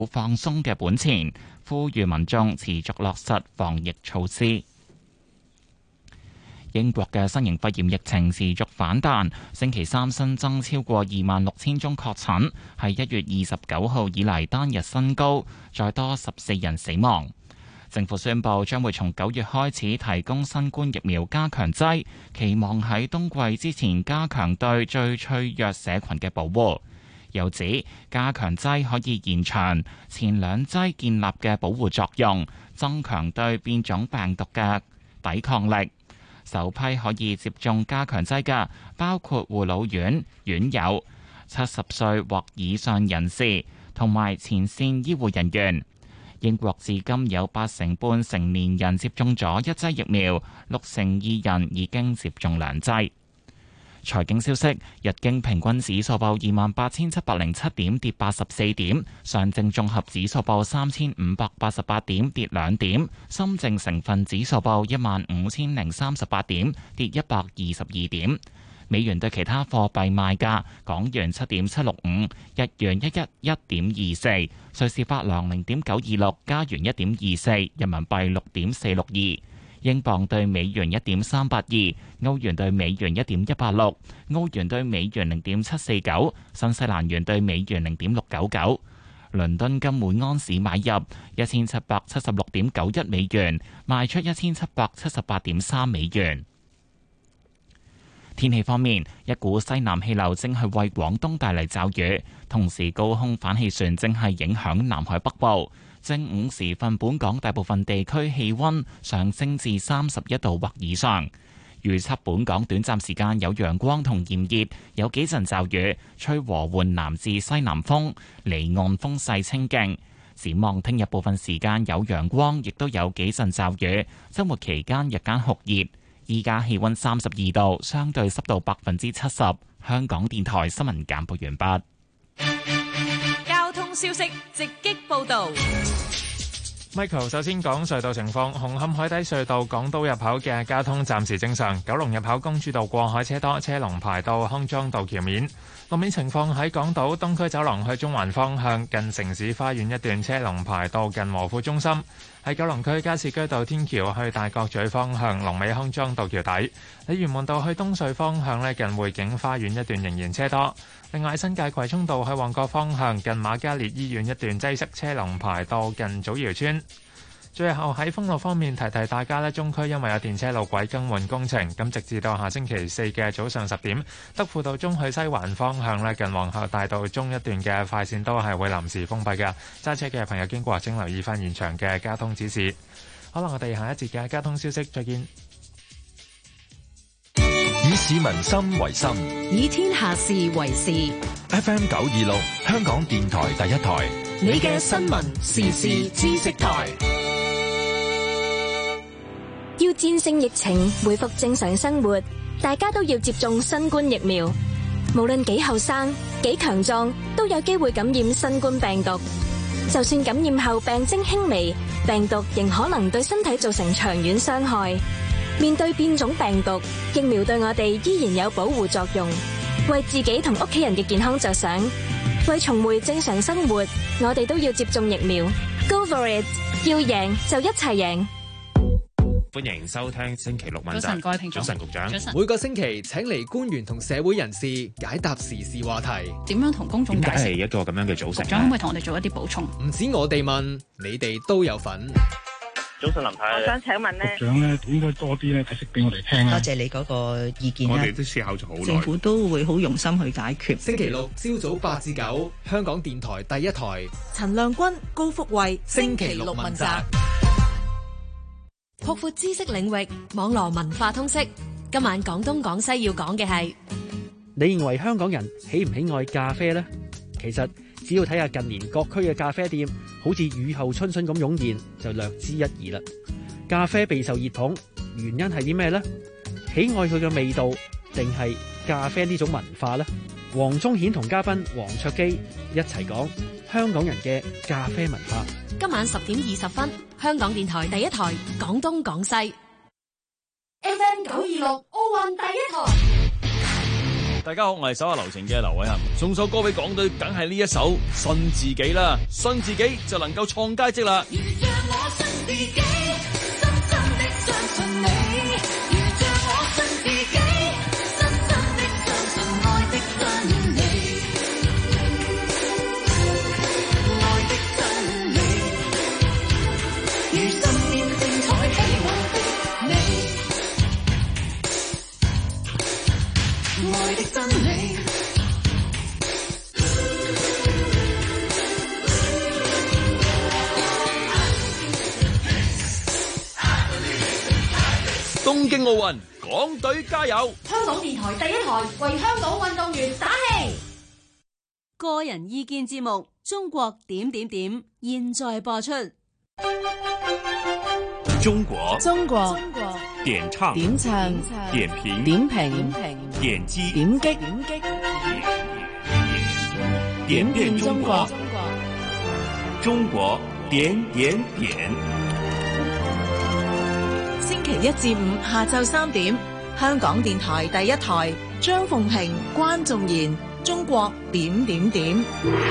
放鬆嘅本錢，呼籲民眾持續落實防疫措施。英國嘅新型肺炎疫情持續反彈，星期三新增超過26,000宗確診，係1月29號以嚟單日新高，再多14人死亡。政府宣布將會從9月開始提供新冠疫苗加強劑，期望喺冬季之前加強對最脆弱社群嘅保護。又指加強劑可以延長前兩劑建立嘅保護作用，增強對變種病毒嘅抵抗力。首批可以接種加強劑嘅包括護老院院友、70歲或以上人士同埋前線醫護人員。英國至今有80%成年人接種咗一劑疫苗，62%人已經接種兩劑。財經消息，日經平均指數報28,707點，跌84點；上證綜合指數報3,588點，跌2點；深證成分指數報15,038點，跌122點。美元對其他貨幣賣價：港元7.765，日元111.24，瑞士法郎0.926，加元1.24，人民幣6.462。英鎊對美元1.382，歐元對美元1.186，澳元對美元0.749，新西蘭元對美元0.699。倫敦金每安士買入1776.91美元，賣出1778.3美元。天氣方面，一股西南氣流正係為廣東帶嚟驟雨，同時高空反氣旋正係影響南海北部。正午時分，本港大部分地區氣溫上升至31度或以上。預測本港短暫時間有陽光同炎熱，有幾陣驟雨，吹和緩南至西南風，離岸風勢清勁。展望聽日部分時間有陽光，亦都有幾陣驟雨。週末期間日間酷熱。依家氣溫32度，相對濕度70%。香港電台新聞簡報完畢。 交通消息直擊報道。 Michael 首先講隧道情況，紅磡海底隧道港島入口嘅交通暫時正常，九龍入口公主道過海車多，車龍排到康莊道橋面。路面情況喺港島東區走廊去中環方向，近城市花園一段車龍排到近和富中心。喺九龍區加士居道天橋去大角咀方向，龍尾康莊道橋底。喺元門道去東隧方向呢，近匯景花園一段仍然車多。另外新界葵涌道去旺角方向，近瑪嘉烈醫院一段擠塞，車龍排到近祖堯村。最後喺封路方面提提大家呢，中區因為有電車路軌更換工程，咁直至到下星期四嘅早上10點，德輔道中去西環方向呢，近皇后大道中一段嘅快線都係會臨時封閉嘅，揸車嘅朋友經過請留意翻現場嘅交通指示。好啦，我哋下一節嘅交通消息再見。 以市民心為心， 以天下事為事。 FM 926香港電台第一台， 你嘅新聞時事知識台。 要戰勝疫情，恢復正常生活，大家都要接種新冠疫苗。無論幾後生、幾強壯，都有機會感染新冠病毒。就算感染後病徵輕微，病毒仍可能對身體造成長遠傷害。面對變種病毒，疫苗對我哋依然有保護作用。為自己同屋企人嘅健康着想，為重回正常生活，我哋都要接種疫苗。Go for it！ 要贏就一齊贏。 歡迎收聽星期六問責。 早晨，各位聽眾。 早晨，局長。 早晨。 每個星期請嚟官員同社會人士解答時事話題。 點樣同公眾解釋？ 點解係一個咁樣嘅組成？ 局長可唔可以同我哋做一啲補充？ 唔止我哋問，你哋都有份。 早晨，林太。我想請問呢， 局長咧應該多啲咧解釋俾我哋聽啦。 多謝你嗰個意見。 我哋都思考咗好耐， 政府都會好用心去解決。 星期六朝早8至9，香港電台第一台。 陳亮君、高福慧， 星期六問責。 擴闊知識領域，網羅文化通識。今晚廣東廣西要講嘅係， 你認為香港人喜唔喜愛咖啡呢？其實只要睇下近年各區嘅咖啡店，好似雨後春筍咁湧現，就略知一二啦。咖啡備受熱捧，原因係啲咩呢？喜愛佢嘅味道，定係咖啡呢種文化呢？黃宗顯同嘉賓黃卓基一齊講香港人嘅咖啡文化。 今晚10點20分，香港電台第一台廣東廣西 FM 926奧運第一台。 大家好，我係手下留情嘅劉偉恒，送首歌俾港隊，梗係呢一首《信自己》啦，信自己就能夠創佳績啦。東京奧運，港隊加油！ 香港電台第一台為香港運動員打氣。 個人意見節目《中國點點點》現在播出。 中國點唱點評點擊點變中國，中國點點點。 星期一至五下晝3點，香港電台第一台，張鳳平、關仲賢，中國點點點。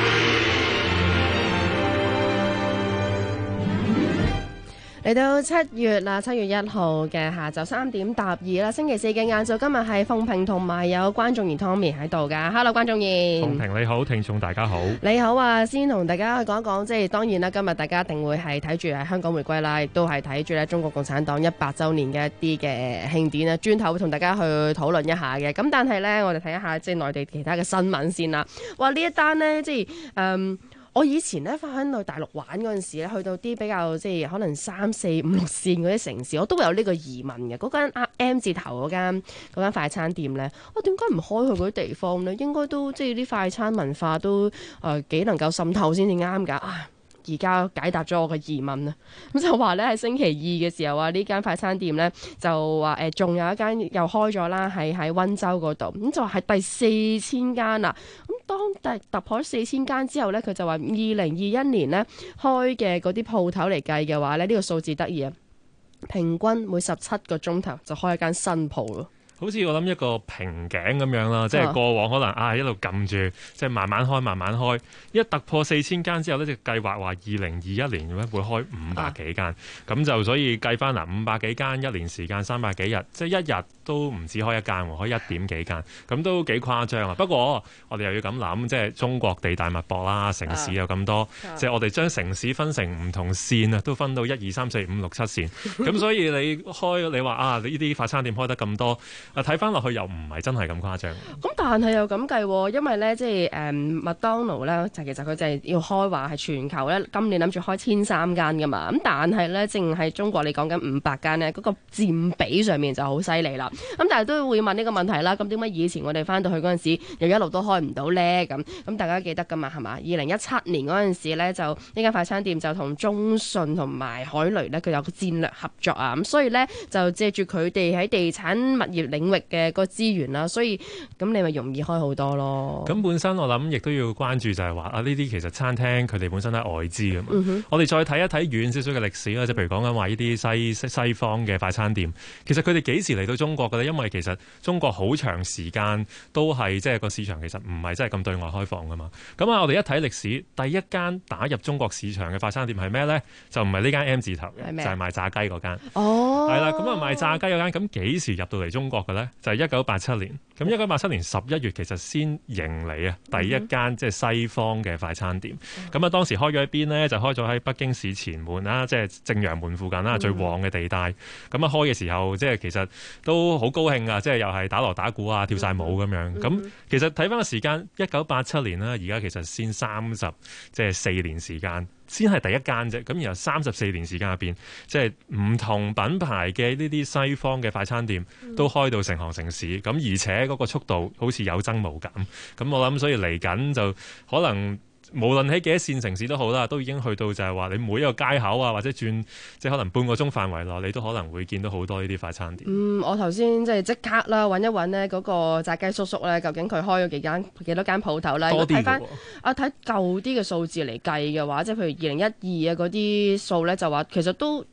嚟到7月啦，7月1號嘅下晝3點搭2啦，星期四嘅晏晝，今日係鳳平同埋有關仲賢 Tommy 喺度噶。Hello， 關仲賢。 鳳平你好，聽眾大家好。 你好啊，先同大家去講一講，即係當然啦，今日大家一定會係睇住係香港回歸啦，亦都係睇住咧中國共產黨100週年嘅一啲嘅慶典啊，轉頭會同大家去討論一下嘅。咁但係咧，我哋睇一下即係內地其他嘅新聞先啦。哇，呢一單呢，即係我以前咧翻去大陸玩嗰陣時咧，去到啲比較即係可能3、4、5、6線嗰啲城市，我都會有呢個疑問嘅。嗰間 M 字頭嗰間快餐店咧，我點解唔開去嗰啲地方咧？應該都即係啲快餐文化都幾能夠滲透先至啱㗎。而家解答咗我嘅疑問啦，咁就話咧喺星期二嘅時候啊，呢間快餐店咧就話仲有一間又開咗啦，係喺溫州嗰度，咁就係第4000間啦。咁當突破4000間之後咧，佢就話2021年咧開嘅嗰啲鋪頭嚟計嘅話咧，呢個數字得意啊，平均每17個鐘頭就開一間新鋪咯。 好似我諗一個瓶頸咁樣啦，即係過往可能一路撳住，即係慢慢開，一突破4000間之後呢，就計劃話2021年咧會開500幾間，咁就所以計翻500幾間，一年時間300幾日，即係一日都唔止開一間，開1點幾間，咁都幾誇張啊！不過我哋又要咁諗，即係中國地大物博啦，城市有咁多，即係我哋將城市分成唔同線啊，都分到1、2、3、4、5、6、7線，咁所以你話你呢啲快餐店開得咁多。睇翻落去又唔係真係咁誇張。咁但係又咁計，因為咧即係麥當勞咧，其實佢就係要開話係全球咧，今年諗住開1300間噶嘛。咁但係咧，淨係中國你講緊500間咧，嗰個佔比上面就好犀利啦。咁但係都會問呢個問題啦。咁點解以前我哋翻到去嗰陣時，又一路都開唔到咧？咁大家記得噶嘛？係嘛？2017年嗰陣時咧，就呢間快餐店就同中信同埋海雷咧，佢有個戰略合作啊。咁所以咧就借住佢哋喺地產物業領域嘅個資源啦，所以咁你咪容易開好多咯。咁本身我諗亦都要關注就係話呢啲其實餐廳佢哋本身都係外資㗎嘛。我哋再睇一睇遠少少嘅歷史啦，即係譬如講緊話呢啲西方嘅快餐店，其實佢哋幾時嚟到中國嘅咧？因為其實中國好長時間都係即係個市場其實唔係真係咁對外開放㗎嘛。咁我哋一睇歷史，第一間打入中國市場嘅快餐店係咩咧？就唔係呢間 M 字頭嘅，就係賣炸雞嗰間。係啦，咁賣炸雞嗰間，咁幾時入到嚟中國嘅咧？就係1987年。咁1987年11月其實先迎嚟第一間即係西方嘅快餐店。咁當時開咗喺邊呢？就開咗喺北京市前門啦，即係正陽門附近啦，最旺嘅地帶。咁開嘅時候，即係其實都好高興啊！即係又係打鑼打鼓啊，跳晒舞咁樣。咁其實睇翻個時間，1987年啦，而家其實先4年時間。先係第一間啫，咁然後34年時間入邊，即係唔同品牌嘅呢啲西方嘅快餐店都開到成行成市，咁而且嗰個速度好似有增無減，咁我諗所以嚟緊就可能。無論喺幾多線城市都好啦，都已經去到就係話你每一個街口啊，或者轉即係可能半個鐘範圍內，你都可能會見到好多呢啲快餐店。我頭先即刻啦揾一揾呢嗰個炸雞叔叔咧，究竟佢開咗幾多間鋪頭啦？多啲嘅喎。睇舊啲嘅數字嚟計嘅話，即係譬如2012啊嗰啲數咧，就話其實都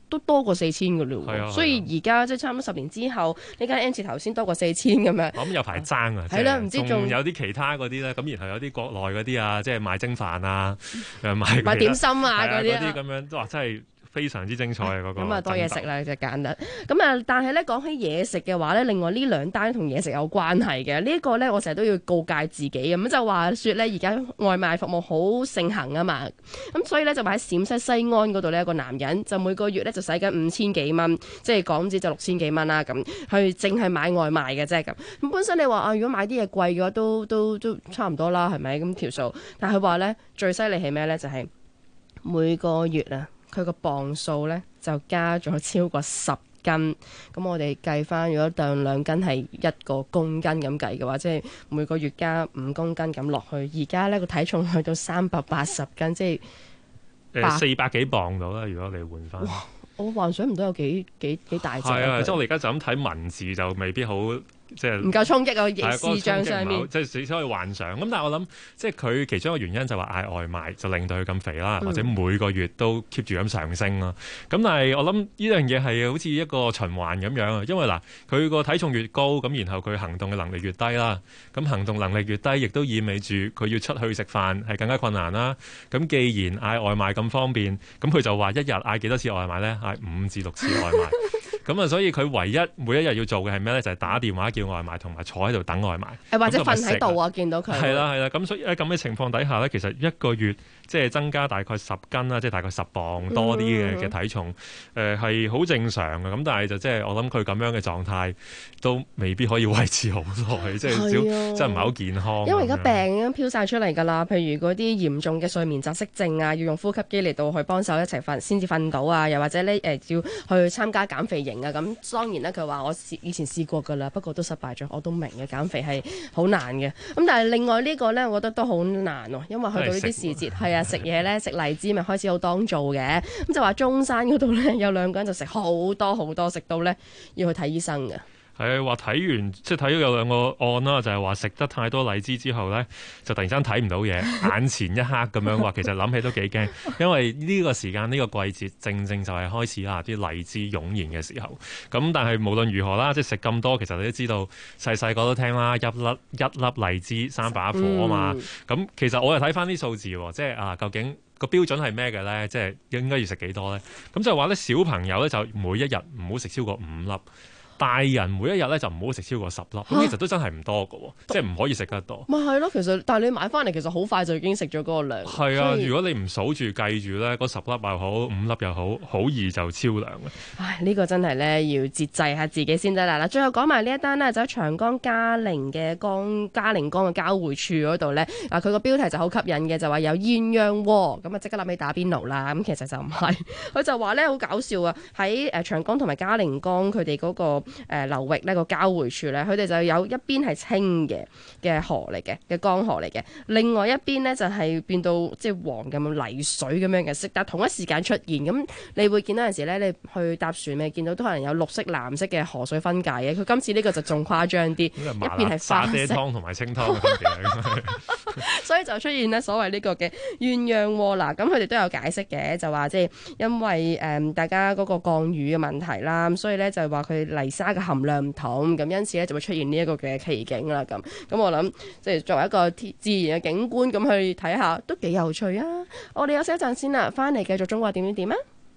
都多過4000嘅嘞喎。 係啊， 所以而家即係差唔多10年之後，呢間 N 字頭先多過4000咁樣。 我諗有排爭啊， 係啦，唔知仲有啲其他嗰啲咧，咁然後有啲國內嗰啲啊，即係賣蒸飯啊，賣點心啊嗰啲咁樣，哇！真係非常之精彩啊！嗰個咁啊多嘢食啦，就揀得咁啊！但係咧講起嘢食嘅話咧，另外呢兩單同嘢食有關係嘅呢個咧，我成日都要告誡自己咁就話説咧，而家外賣服務好盛行啊嘛，咁所以咧就話喺陝西西安嗰度呢，有個男人就每個月咧就使緊5000幾蚊，即係港紙就6000幾蚊啦，咁佢淨係買外賣嘅啫咁。咁本身你話啊，如果買啲嘢貴嘅話，都差唔多啦，係咪咁條數？但係佢話咧最犀利係咩咧？就係每個月啊。佢個磅數咧就加咗超過10斤，咁我哋計翻，如果當2斤係1個公斤咁計嘅話，即係每個月加5公斤咁落去，而家呢個體重去到380斤，即係 400幾磅到啦。如果你換翻， 我幻想唔到有幾大隻。 係啊，即係我哋而家就咁睇文字就未必好。即係唔夠衝擊啊！視像上面即係只可以幻想。咁但係我諗，即係佢其中一個原因就話嗌外賣就令到佢咁肥啦，或者每個月都 keep 住咁上升啦。咁但係我諗呢樣嘢係好似一個循環咁樣啊。因為嗱，佢個體重越高，咁然後佢行動嘅能力越低啦。咁行動能力越低，亦都意味住佢要出去食飯係更加困難啦。咁既然嗌外賣咁方便，咁佢就話一日嗌幾多次外賣咧？嗌5至6次外賣。咁啊，所以佢唯一每一日要做嘅係咩咧？就係打電話叫外賣，同埋坐喺度等外賣。 或者瞓喺度啊，見到佢。 係啦。咁所以喺咁嘅情況底下咧，其實一個月即係增加大概10斤啦，即係大概10磅多啲嘅體重，係好正常嘅。咁但係就即係我諗佢咁樣嘅狀態都未必可以維持好耐，即係真係唔係好健康。 因為而家病咁飄晒出嚟㗎啦，譬如嗰啲嚴重嘅睡眠窒息症啊，要用呼吸機嚟到去幫手一齊瞓先至瞓到啊，又或者咧要去參加減肥營。咁當然啦，佢話我以前試過㗎啦，不過都失敗咗。我都明嘅，減肥係好難嘅。咁但係另外呢個呢，我覺得都好難喎，因為去到呢啲時節，係啊，食嘢呢，食荔枝咪開始好當造嘅。咁就話中山嗰度呢，有2個人就食好多，食到呢要去睇醫生嘅。 係話睇完，即係睇到有2個案啦，就係話食得太多荔枝之後咧，就突然間睇唔到嘢，眼前一黑咁樣。話其實諗起都幾驚，因為呢個時間呢個季節正就係開始啲荔枝湧現嘅時候。咁但係無論如何啦，即係食咁多，其實你都知道細個都聽啦，一粒荔枝3把火啊嘛。咁其實我又睇翻啲數字，即係究竟個標準係咩嘅咧？即係應該要食幾多咧？咁就話咧，小朋友咧就每一日唔好食超過5粒。大人每一日咧就唔好食超過10粒，咁其實都真係唔多㗎喎，即係唔可以食得多。 咪係咯，其實但係你買翻嚟其實好快就已經食咗嗰個量。 係啊，如果你唔數住計住咧，嗰10粒又好5粒又好，好易就超量嘅。 唉，呢個真係咧要節制下自己先得啦。嗱，最後講埋呢一單呢，就喺長江嘉陵江嘅交匯處嗰度咧，佢個標題就好吸引嘅，就話有鴛鴦鍋，咁啊即刻諗起打邊爐啦。咁其實就唔係，佢就話咧好搞笑啊！喺長江同埋嘉陵江佢哋嗰個流域呢個交匯處咧，佢哋就有一邊係清嘅河嚟嘅江河嚟嘅，另外一邊呢就係變到即係黃咁泥水咁樣嘅色，但同一時間出現，咁你會見到有陣時咧，你去搭船咪見到都可能有綠色、藍色嘅河水分界嘅。佢今次呢個就仲誇張啲，一邊係花沙爹湯同埋清湯嘅分別所以就出現呢所謂呢個嘅鴛鴦鍋啦。咁佢哋都有解釋嘅，就話即係因為大家嗰個降雨嘅問題啦，咁所以咧就係話佢泥沙嘅含量唔同，咁因此咧就會出現呢一個嘅奇景啦。咁我諗即係作為一個自然嘅景觀咁去睇下，都幾有趣啊！我哋休息一陣先啦，翻嚟繼續中國點點點啊！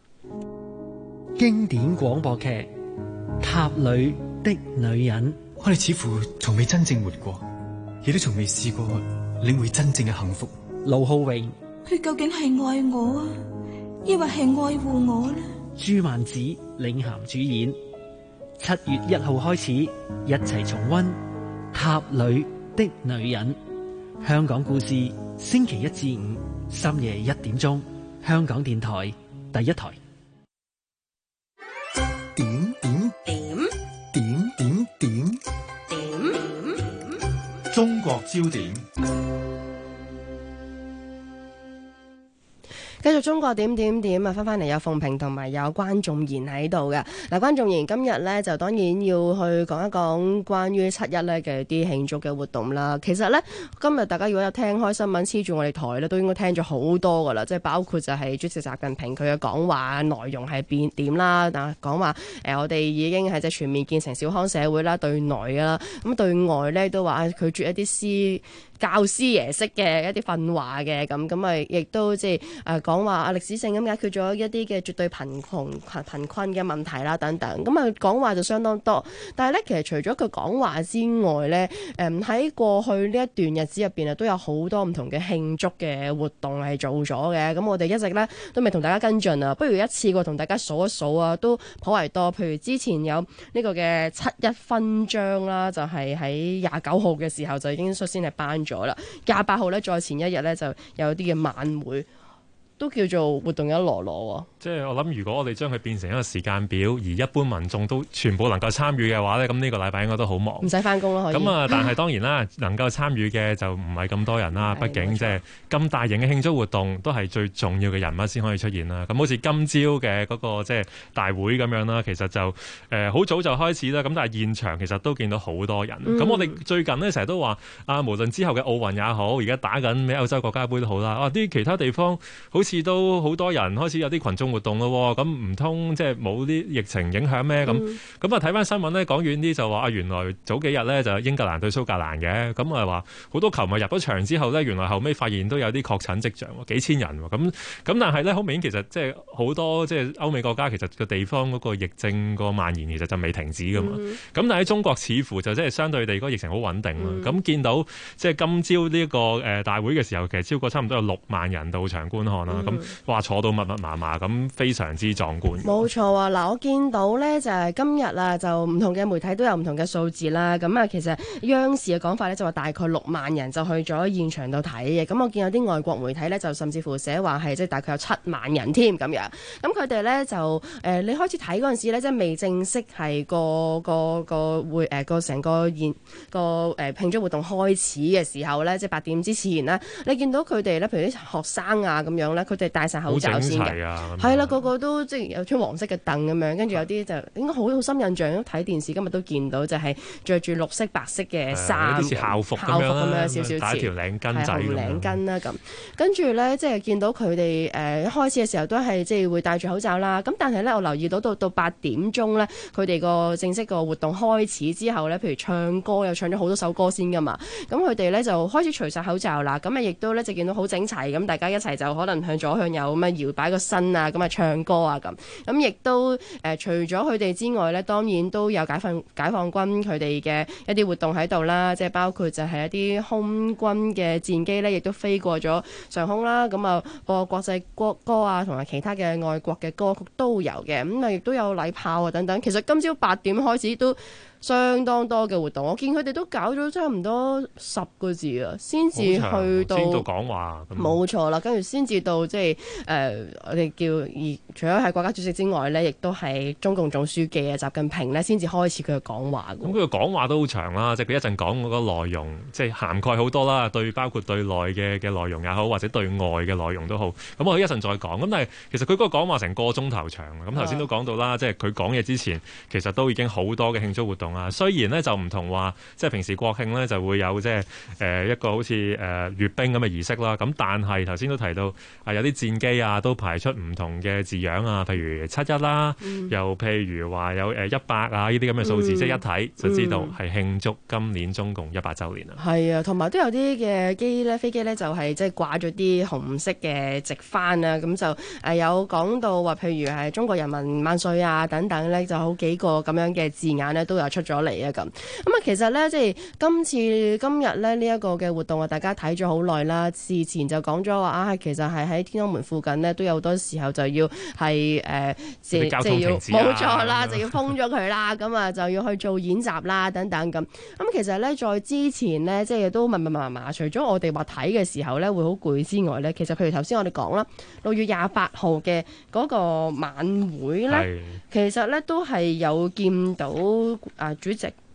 經典廣播劇《塔裏的女人》， 我哋似乎從未真正活過，亦都從未試過領會真正嘅幸福。 盧浩榮， 佢究竟係愛我啊，抑或係愛護我呢？ 朱曼子領銜主演。7月1號開始，一齊重溫《塔裏的女人》。香港故事，星期1至5深夜1點鐘，香港電台第一台。 點中國焦點。 繼繼續中國點點點啊，翻嚟有鳳萍同埋有關仲然喺度嘅。嗱，關仲然今日咧就當然要去講一講關於7·1咧嘅啲慶祝嘅活動啦。其實咧今日大家如果有聽開新聞黐住我哋台咧，都應該聽咗好多噶啦，即係包括就係主席習近平佢嘅講話內容係點啦，但係講話我哋已經係即係全面建成小康社會啦，對內㗎啦，咁對外咧都話拒絕一啲教師爺式嘅一啲訓話嘅，咁啊亦都即係講話歷史性咁解決咗一啲嘅絕對貧困嘅問題啦等等，咁啊講話就相當多。但係咧其實除咗佢講話之外咧，喺過去呢一段日子入邊啊，都有好多唔同嘅慶祝嘅活動係做咗嘅。咁我哋一直咧都未同大家跟進啊，不如一次過同大家數一數啊，都頗為多。譬如之前有呢個嘅7·1勳章啦，就係喺29號嘅時候就已經率先係頒咗啦。28號咧，再前一日咧就有啲嘅晚會，都叫做活動一籮籮。 即係我諗，如果我哋將佢變成一個時間表，而一般民眾都全部能夠參與嘅話咧，咁呢個禮拜應該都好忙， 唔使翻工咯。可以咁啊，但係當然啦，能夠參與嘅就唔係咁多人啦。畢竟即係咁大型嘅慶祝活動，都係最重要嘅人物先可以出現啦。咁好似今朝嘅嗰個即係大會咁樣啦，其實就好早就開始啦。咁但係現場其實都見到好多人。咁我哋最近呢，成日都話無論之後嘅奧運也好，而家打緊咩歐洲國家杯都好啦。啲其他地方好似都好多人開始有啲群眾活動咯，咁唔通即係冇啲疫情影響咩？咁啊睇翻新聞咧，講遠啲就話原來早幾日咧就英格蘭對蘇格蘭嘅，咁啊話好多球迷入咗場之後咧，原來後尾發現都有啲確診跡象，幾千人喎，咁但係咧好明顯其實即係好多即係歐美國家其實個地方嗰個疫症個蔓延其實就未停止噶嘛，咁但係喺中國似乎就即係相對地嗰個疫情好穩定啦，咁見到即係今朝呢一個大會嘅時候，其實超過差唔多有6萬人到場觀看啦，咁話坐到密密麻麻咁，非常之壯觀。 冇錯啊！嗱，我見到咧就係今日啊，就唔同嘅媒體都有唔同嘅數字啦。咁啊，其實央視嘅講法咧就話大概6萬人就去咗現場度睇嘅。咁我見有啲外國媒體咧就甚至乎寫話係即係大概有7萬人添咁樣。咁佢哋咧就你開始睇嗰陣時咧，即係未正式係個會成個慶祝活動開始嘅時候咧，即係8點之前呢，你見到佢哋咧，譬如啲學生啊咁樣咧，佢哋戴晒口罩先嘅，係啦，個個都即係有張黃色嘅凳咁樣，跟住有啲就應該好深印象，睇電視今日都見到就係着住綠色白色嘅衫， 有啲似校服咁樣， 少少打條領巾仔咁樣， 領巾啦咁。跟住咧，即係見到佢哋一開始嘅時候都係即係會戴住口罩啦。咁但係咧，我留意到到8點鐘咧，佢哋個正式個活動開始之後咧，譬如唱歌又唱咗好多首歌先噶嘛。咁佢哋咧就開始除晒口罩啦。咁啊，亦都咧就見到好整齊咁，大家一齊就可能向左向右咁啊搖擺個身啊，咁啊唱歌啊咁。咁亦都除咗佢哋之外咧，當然都有解放軍佢哋嘅一啲活動喺度啦，即係包括就係一啲空軍嘅戰機咧，亦都飛過咗上空啦。咁啊播國際國歌啊，同埋其他嘅外國嘅歌曲都有嘅。咁啊亦都有禮炮啊等等。其實今朝8點開始都相當多嘅活動，我見佢哋都搞咗差唔多10個字啊，先至去到先到講話。 冇錯啦，跟住先至到即係我哋除咗係國家主席之外呢，亦都係中共總書記啊習近平呢先至開始佢嘅講話。 咁佢嘅講話都好長啦，即係佢一陣講嗰個內容，即係涵蓋好多啦，包括對內嘅內容也好，或者對外嘅內容都好。咁我一陣再講。咁但係其實佢嗰個講話成個鐘頭長。咁頭先都講到啦，即係佢講嘢之前，其實都已經好多嘅慶祝活動。雖然呢就唔同話，即係平時國慶呢就會有即係一個好似閱兵咁嘅儀式啦。咁但係頭先都提到有啲戰機啊都排出唔同嘅字樣啊，譬如7·1啦，又譬如話有100啊呢啲咁嘅數字，即係一睇就知道係慶祝今年中共100週年啦。 係啊，同埋都有啲嘅飛機呢就係即係掛咗啲紅色嘅直幡啊，咁就有講到話，譬如係中國人民萬歲啊等等呢，就好幾個咁樣嘅字眼呢都有出咗嚟啊咁。咁啊，其實咧，即係今日咧呢一個嘅活動啊，大家睇咗好耐啦。事前就講咗話其實係喺天安門附近呢，都有好多時候就要係即係要冇錯啦，就要封咗佢啦。咁啊，就要去做演習啦，等等咁。咁其實咧，在之前呢，即係都密密麻麻，除咗我哋話睇嘅時候咧會好攰之外咧，其實譬如頭先我哋講啦，6月28號嘅嗰個晚會咧，其實咧都係有見到主席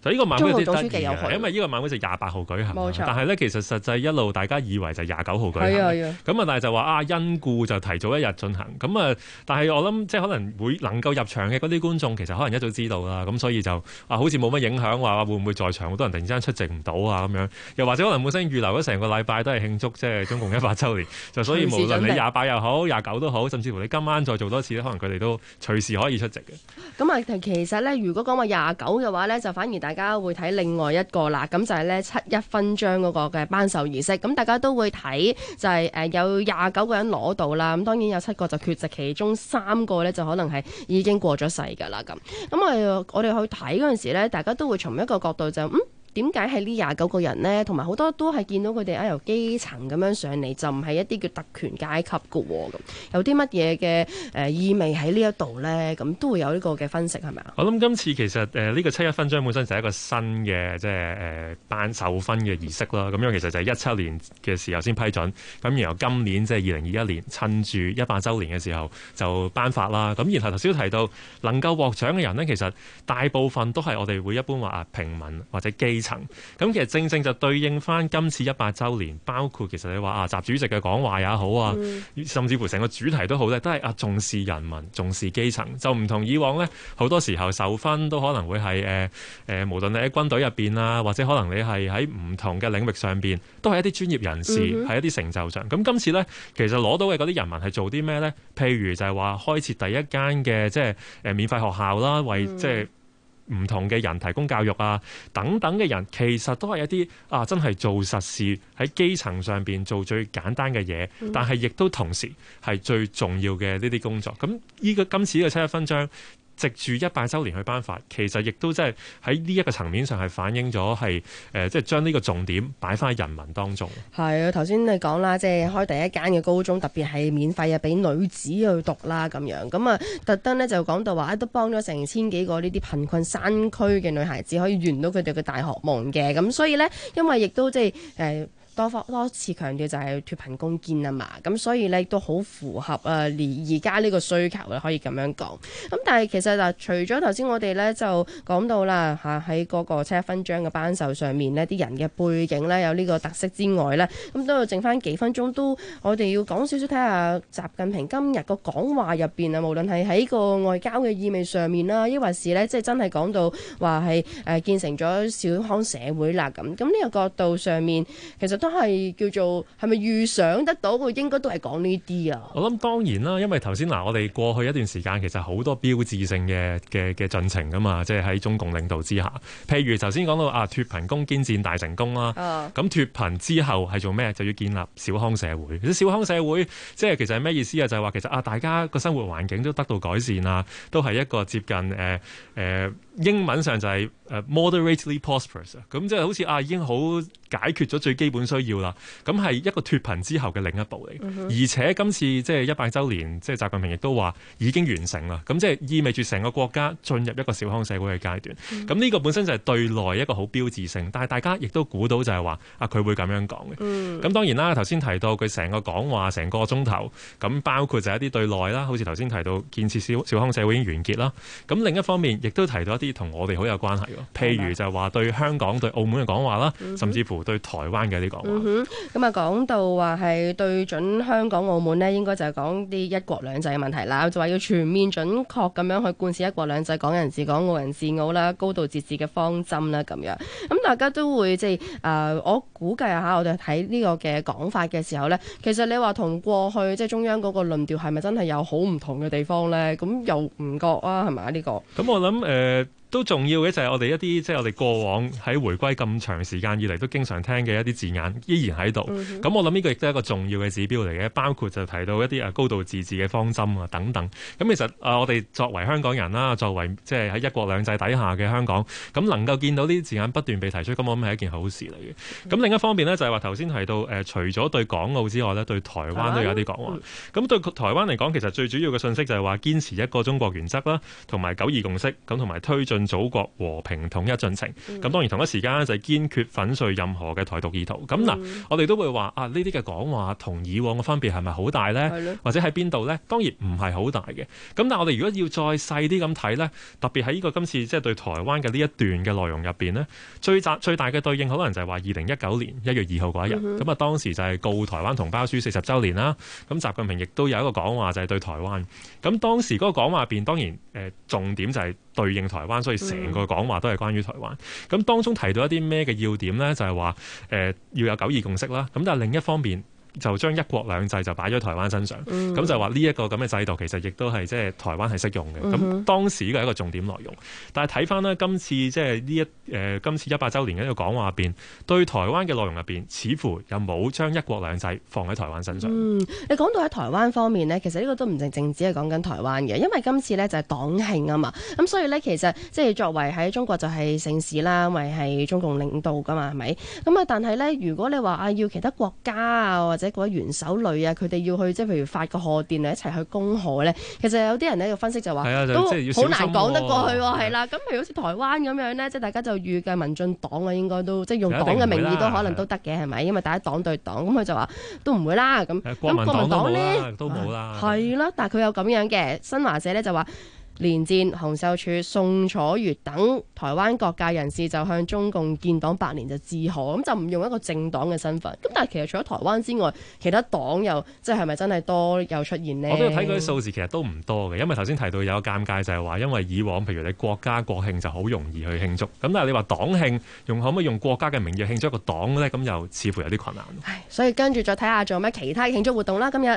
就呢個晚會有啲總書得意記有去嘅，因為呢個晚會就28號舉行， 冇錯但係咧其實實際一路大家以為就29號舉行， 係啊， 咁啊但係就話因故就提早一日進行，咁啊但係我諗即係可能會能夠入場嘅嗰啲觀眾其實可能一早知道啦，咁所以就好似冇乜影響，話會唔會在場好多人突然之間出席唔到啊咁樣，又或者可能本身預留咗成個禮拜都係慶祝即係中共100週年，就所以無論你28又好29都好，甚至乎你今晚再做多次咧，可能佢哋都隨時可以出席嘅。 咁啊，其實咧，如果講話29嘅話咧，就反而大家會睇另外一個啦。咁就係咧7·1勳章嗰個嘅頒授儀式。咁大家都會睇就係有29個人攞到啦。咁當然有7個就缺席，其中3個咧就可能係已經過咗世㗎啦。咁我哋去睇嗰陣時咧，大家都會從一個角度就點解係呢29個人呢？同埋好多都係見到佢哋由基層咁樣上嚟，就唔係一啲叫特權階級嘅喎。咁有啲乜嘢嘅意味喺呢一度呢？咁都會有呢個嘅分析係咪啊？ 我諗今次其實呢個7·1勳章本身就係一個新嘅即係頒授勳嘅儀式啦。咁樣其實就係17年嘅時候先批准，咁然後今年即係2021年趁住100週年嘅時候就頒發啦。咁然後頭先都提到能夠獲獎嘅人呢，其實大部分都係我哋會一般話平民或者基層。咁其實正正就對應翻今次100週年，包括其實你話習主席嘅講話也好啊，甚至乎成個主題都好咧，都係重視人民、重視基層，就唔同以往咧，好多時候授勳都可能會係無論你喺軍隊入邊啊，或者可能你係喺唔同嘅領域上邊，都係一啲專業人士，係一啲成就上。咁今次咧，其實攞到嘅嗰啲人民係做啲咩咧？譬如就係話開設第一間嘅即係免費學校啦，為即係唔同嘅人提供教育啊，等等嘅人，其實都係一啲真係做實事喺基層上邊做最簡單嘅嘢，但係亦都同時係最重要嘅呢啲工作。咁今次呢個7·1勳章，藉住100週年去頒發，其實亦都即係喺呢一個層面上係反映咗係即係將呢個重點擺翻喺人民當中。 係啊，頭先你講啦，即係開第一間嘅高中，特別係免費俾女子去讀啦咁樣。咁啊，特登咧就講到話都幫咗成1000幾個呢啲貧困山區嘅女孩子可以圓到佢哋嘅大學夢嘅。咁所以咧，因為亦都即係多次強調就係脫貧攻堅啊嘛，咁所以咧都好符合而家呢個需求可以咁樣講。咁但係其實嗱，除咗頭先我哋咧就講到啦喺嗰個7·1勳章嘅頒授上面呢啲人嘅背景咧有呢個特色之外咧，咁都要剩翻幾分鐘，都我哋要講少少睇下習近平今日個講話入邊啊，無論係喺個外交嘅意味上面啦，抑或是咧即係真係講到話係建成咗小康社會啦咁呢個角度上面，其實都係叫做係咪預想得到佢應該都係講呢啲啊？ 我諗當然啦，因為頭先我哋過去一段時間其實好多標誌性嘅進程噶嘛，即係喺中共領導之下，譬如頭先講到脫貧攻堅戰大成功啦，咁脫貧之後係做咩？就要建立小康社會。其實小康社會即係其實係咩意思啊？就係話其實大家個生活環境都得到改善啊，都係一個接近英文上就係moderately prosperous， 咁即係好似已經好解決咗最基本需要啦。咁係一個脫貧之後嘅另一步嚟，而且今次即係100週年，即係習近平亦都話已經完成啦。咁即係意味住成個國家進入一個小康社會嘅階段。咁呢個本身就係對內一個好標誌性，但係大家亦都估到就係話佢會咁樣講嘅。咁當然啦，頭先提到佢成個講話成個鐘頭，咁包括就係一啲對內啦，好似頭先提到建設小康社會已經完結啦。咁另一方面亦都提到一啲同我哋好有關係喎，譬如就係話對香港對澳門嘅講話啦，甚至乎對台灣嘅啲講話。 咁講到話係對準香港澳門呢，應該就係講啲一國兩制嘅問題啦，就話要全面準確咁樣去貫徹一國兩制、港人治港、澳人治澳啦、高度自治嘅方針啦咁樣。咁大家都會即係我估計下，我哋睇呢個嘅講法嘅時候呢，其實你話同過去即係中央嗰個論調係咪真係有好唔同嘅地方呢？咁又唔覺啊，係咪呢個？ 咁我諗都重要嘅就係我哋一啲即係我哋過往喺回歸咁長時間以嚟都經常聽嘅一啲字眼依然喺度。咁我諗呢個亦都係一個重要嘅指標嚟嘅，包括就提到一啲高度自治嘅方針啊等等。咁其實我哋作為香港人啦，作為即係喺一國兩制底下嘅香港，咁能夠見到呢啲字眼不斷被提出，咁我諗係一件好事嚟嘅。咁另一方面呢，就係話頭先提到除咗對港澳之外呢，對台灣都有啲講話。咁對台灣嚟講，其實最主要嘅信息就係話堅持一個中國原則啦，同埋九二共識，咁同埋推進進祖國和平統一進程。咁當然同一時間就係堅決粉碎任何嘅台獨意圖。咁嗱，我哋都會話啊，呢啲嘅講話同以往嘅分別係咪好大呢？或者喺邊度呢？當然唔係好大嘅。咁但係我哋如果要再細啲咁睇呢，特別喺呢個今次即係對台灣嘅呢一段嘅內容入邊呢，最大嘅對應可能就係話2019年1月2號嗰一日。咁啊，當時就係告台灣同胞書40週年啦。咁習近平亦都有一個講話就係對台灣。咁當時嗰個講話入邊當然重點就係對應台灣，所以成個講話都係關於台灣。咁當中提到一啲咩嘅要點呢？就係話要有9·2共識啦。咁但係另一方面，就將一國兩制就擺咗台灣身上，咁就話呢一個咁嘅制度其實亦都係即係台灣係適用嘅。咁當時呢個係一個重點內容，但係睇翻呢，今次即係今次100週年嘅一個講話入邊，對台灣嘅內容入邊，似乎又冇將一國兩制放喺台灣身上。 你講到喺台灣方面呢，其實呢個都唔淨止係講緊台灣嘅，因為今次呢就係黨慶啊嘛，咁所以呢，其實即係作為喺中國就係盛事啦，因為係中共領導噶嘛，係咪？咁啊，但係呢，如果你話啊要其他國家啊或者嗰啲元首類啊，佢哋要去即係譬如發個賀電啊，一齊去恭賀咧。其實有啲人咧嘅分析就話，都好難講得過去喎，係啦。咁譬如好似台灣咁樣咧，即係大家就預計民進黨啊，應該都即係用黨嘅名義都可能都得嘅，係咪？因為大家黨對黨，咁佢就話都唔會啦。咁國民黨咧都冇啦， 係啦。但係佢有咁樣嘅新華社咧就話。連戰、洪秀柱、宋楚瑜等台灣各界人士就向中共建黨100年就致賀，咁就唔用一個政黨嘅身份。咁但係其實除咗台灣之外，其他黨又即係咪真係多有出現呢？ 我都有睇過啲數字，其實都唔多嘅。因為頭先提到有個尷尬就係話，因為以往譬如你國家國慶就好容易去慶祝，咁但係你話黨慶可唔可以用國家嘅名義慶祝一個黨呢？咁又似乎有啲困難。 所以跟住再睇下仲有咩其他嘅慶祝活動啦。今日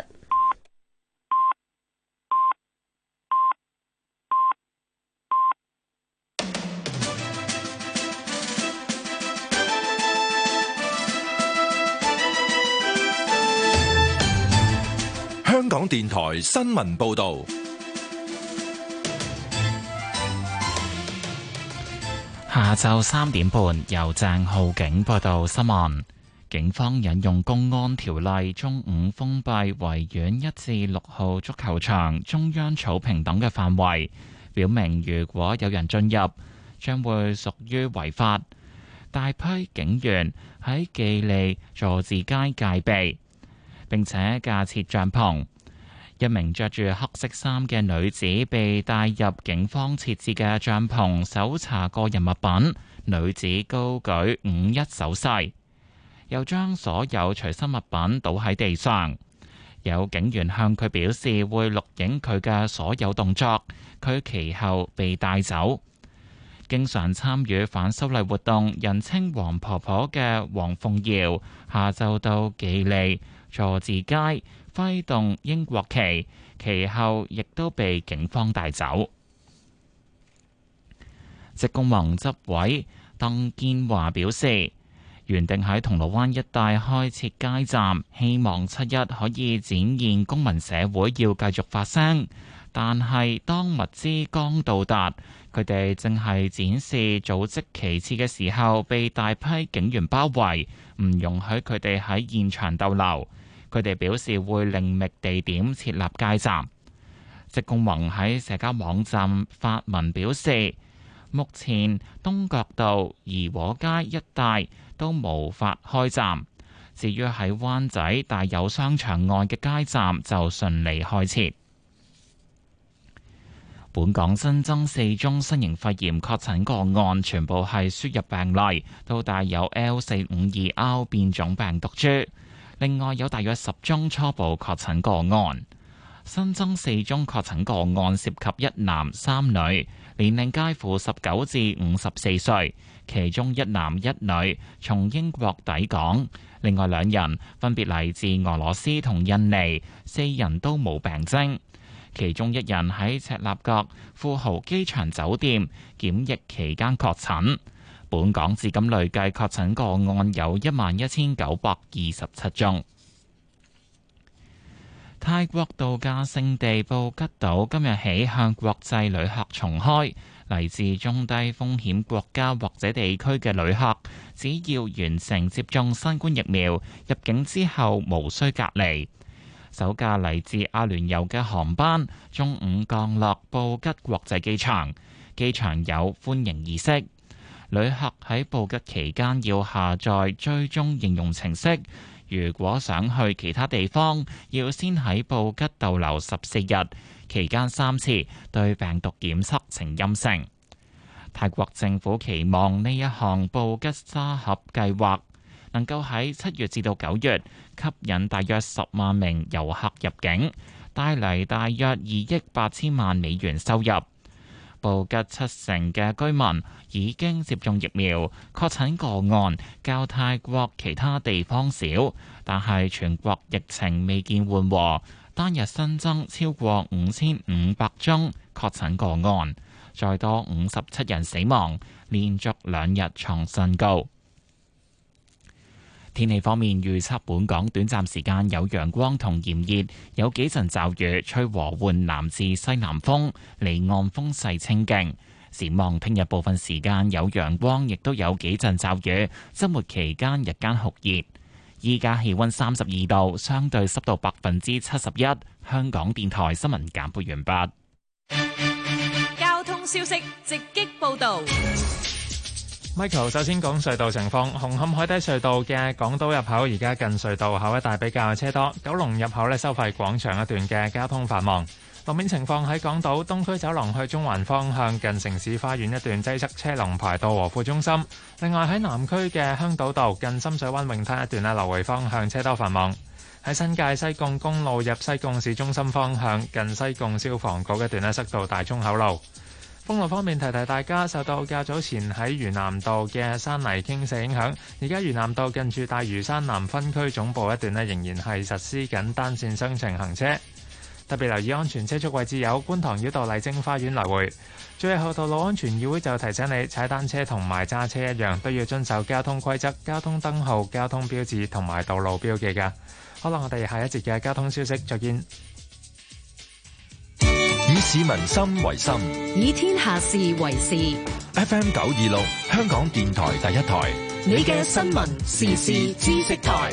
香港電台新聞報道， 下晝3點半由鄭浩景報道新聞。警方引用公安條例，中午封閉維園1至6號足球場、中央草坪等嘅範圍，表明如果有人進入，將會屬於違法。大批警員喺記利佐治街戒備，並且架設帳篷。一名着住黑色衫嘅女子被帶入警方設置嘅帳篷搜查個人物品。女子高舉5-1手勢，又將所有隨身物品倒喺地上。有警員向佢表示會錄影佢嘅所有動作，佢其後被帶走。經常參與反修例活動，人稱黃婆婆嘅黃鳳瑤，下晝到記利佐治街揮動英國旗，其後亦都被警方帶走。職工盟執委鄧建華表示，原定喺銅鑼灣一帶開設街站，希望7一可以展現公民社會要繼續發聲，但係當物資剛到達，佢哋正係展示組織旗幟嘅時候，被大批警員包圍，唔容許佢哋喺現場逗留。佢哋表示會另覓地點設立街站。職工盟喺社交網站發文表示，目前東角道、怡和街一帶都無法開站，至於喺灣仔大有商場外嘅街站就順利開設。本港新增4宗新型肺炎確診個案，全部係輸入病例，都帶有 L452R 變種病毒株。另外有大約10宗初步確診個案。新增4宗確診個案，涉及1男3女，年齡介乎19至54歲，其中1男1女從英國抵港，另外2人分別嚟自俄羅斯同印尼，4人都冇病徵。其中1人喺赤鱲角富豪機場酒店檢疫期間確診。本港至今累計確診個案有11,927宗。泰國度假勝地布吉島今日起向國際旅客重開，嚟自中低風險國家或者地區嘅旅客，只要完成接種新冠疫苗，入境之後無需隔離。首架嚟自阿聯酋嘅航班中午降落布吉國際機場， 機場有歡迎儀式。旅客喺布吉期間要下載追蹤應用程式，如果想去其他地方，要先喺布吉逗留14日，期間3次對病毒檢測呈陰性。泰國政府期望呢一項布吉沙盒計劃能夠喺7月至到9月吸引大約10萬名遊客入境，帶嚟大約2億8千萬美元收入。布吉7成嘅居民已經接種疫苗，確診個案較泰國其他地方少，但係全國疫情未見緩和，單日新增超過5500宗確診個案，再多57人死亡，連續2日創新高。天氣方面，預測本港短暫時間有陽光同炎熱，有幾陣驟雨，吹和緩南至西南風，離岸風勢清勁。展望聽日部分時間有陽光，亦都有幾陣驟雨。週末期間日間酷熱。依家氣溫32度，相對濕度71%。香港電台新聞簡報完畢。 交通消息直擊報道。 Michael 首先講隧道情況，紅磡海底隧道嘅港島入口而家近隧道口一帶比較車多，九龍入口收費廣場一段嘅交通繁忙。路面情況喺港島東區走廊去中環方向近城市花園一段擠塞，車龍排到和富中心。另外喺南區嘅香島道近深水灣泳灘一段來回方向車多繁忙。喺新界西貢公路入西貢市中心方向近西貢消防局一段塞到大涌口路。封路方面，提提大家，受到較早前喺嶼南道嘅山泥傾瀉影響，而家嶼南道近住大嶼山南分區總部一段仍然係實施緊單線雙程行車。特別留意安全車速位置有觀塘繞道麗晶花園來回。最後，道路安全議會就提醒你，踩單車同埋揸車一樣，都要遵守交通規則、交通燈號、交通標誌同埋道路標記㗎。好啦，我哋下一節嘅交通消息再見。 以市民心為心， 以天下事為事。 FM 926，香港電台第一台， 你嘅新聞時事知識台。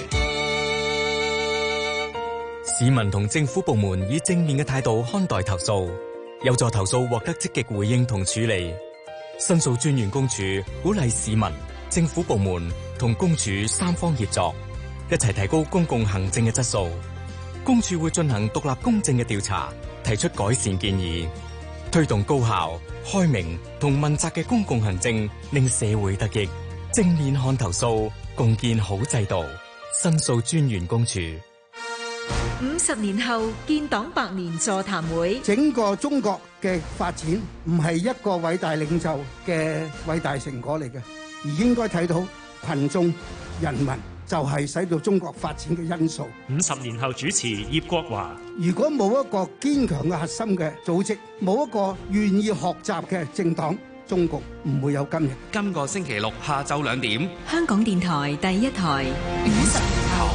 市民同政府部門以正面嘅態度看待投訴，有助投訴獲得積極回應同處理。申訴專員公署鼓勵市民、政府部門同公署三方協作，一齊提高公共行政嘅質素。公署會進行獨立公正嘅調查，提出改善建議，推動高效、開明同問責嘅公共行政，令社會得益。正面看投訴，共建好制度。申訴專員公署。 50年後建黨100年座談會， 整個中國嘅發展唔係一個偉大領袖嘅偉大成果嚟嘅，而應該睇到群眾人民就係使到中國發展嘅因素。 50年後主持葉國華。 如果冇一個堅強嘅核心嘅組織，冇一個願意學習嘅政黨，中國唔會有今日。 今個星期六下晝2點， 香港電台第一台50年後。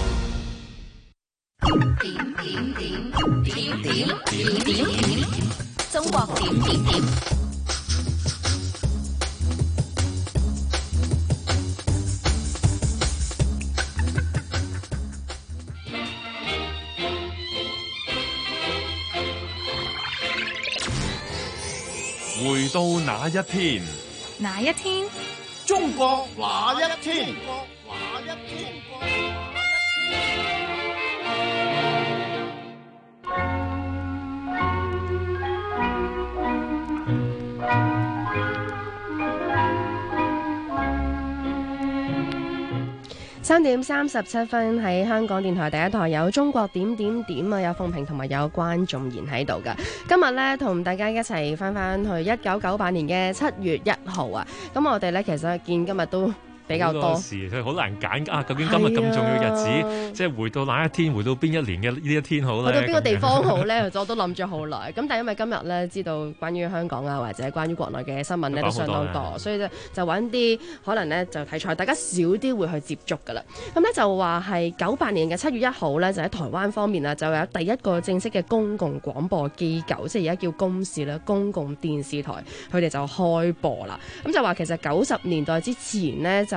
點，中國點。 回到那一天， 哪一天？ 中國哪一天？ 3點37分喺香港電台第一台有中國點啊，有鳳萍同埋有關仲賢喺度噶。今日呢，同大家一齊翻去1998年嘅7月1號啊。咁我哋呢，其實見今日都比較多事，佢好難揀啊！究竟今日咁重要嘅日子，即係回到哪一天，回到邊一年嘅呢一天好咧？ 去到邊個地方好咧？其實我都諗咗好耐。咁但係因為今日咧，知道關於香港啊，或者關於國內嘅新聞咧，都相當多，所以咧就揾啲可能咧就題材大家少啲會去接觸噶啦。咁咧就話係98年嘅7月1號咧，就喺台灣方面啊，就有第一個正式嘅公共廣播機構，即係而家叫公視啦，公共電視台，佢哋就開播啦。咁就話其實90年代之前呢，就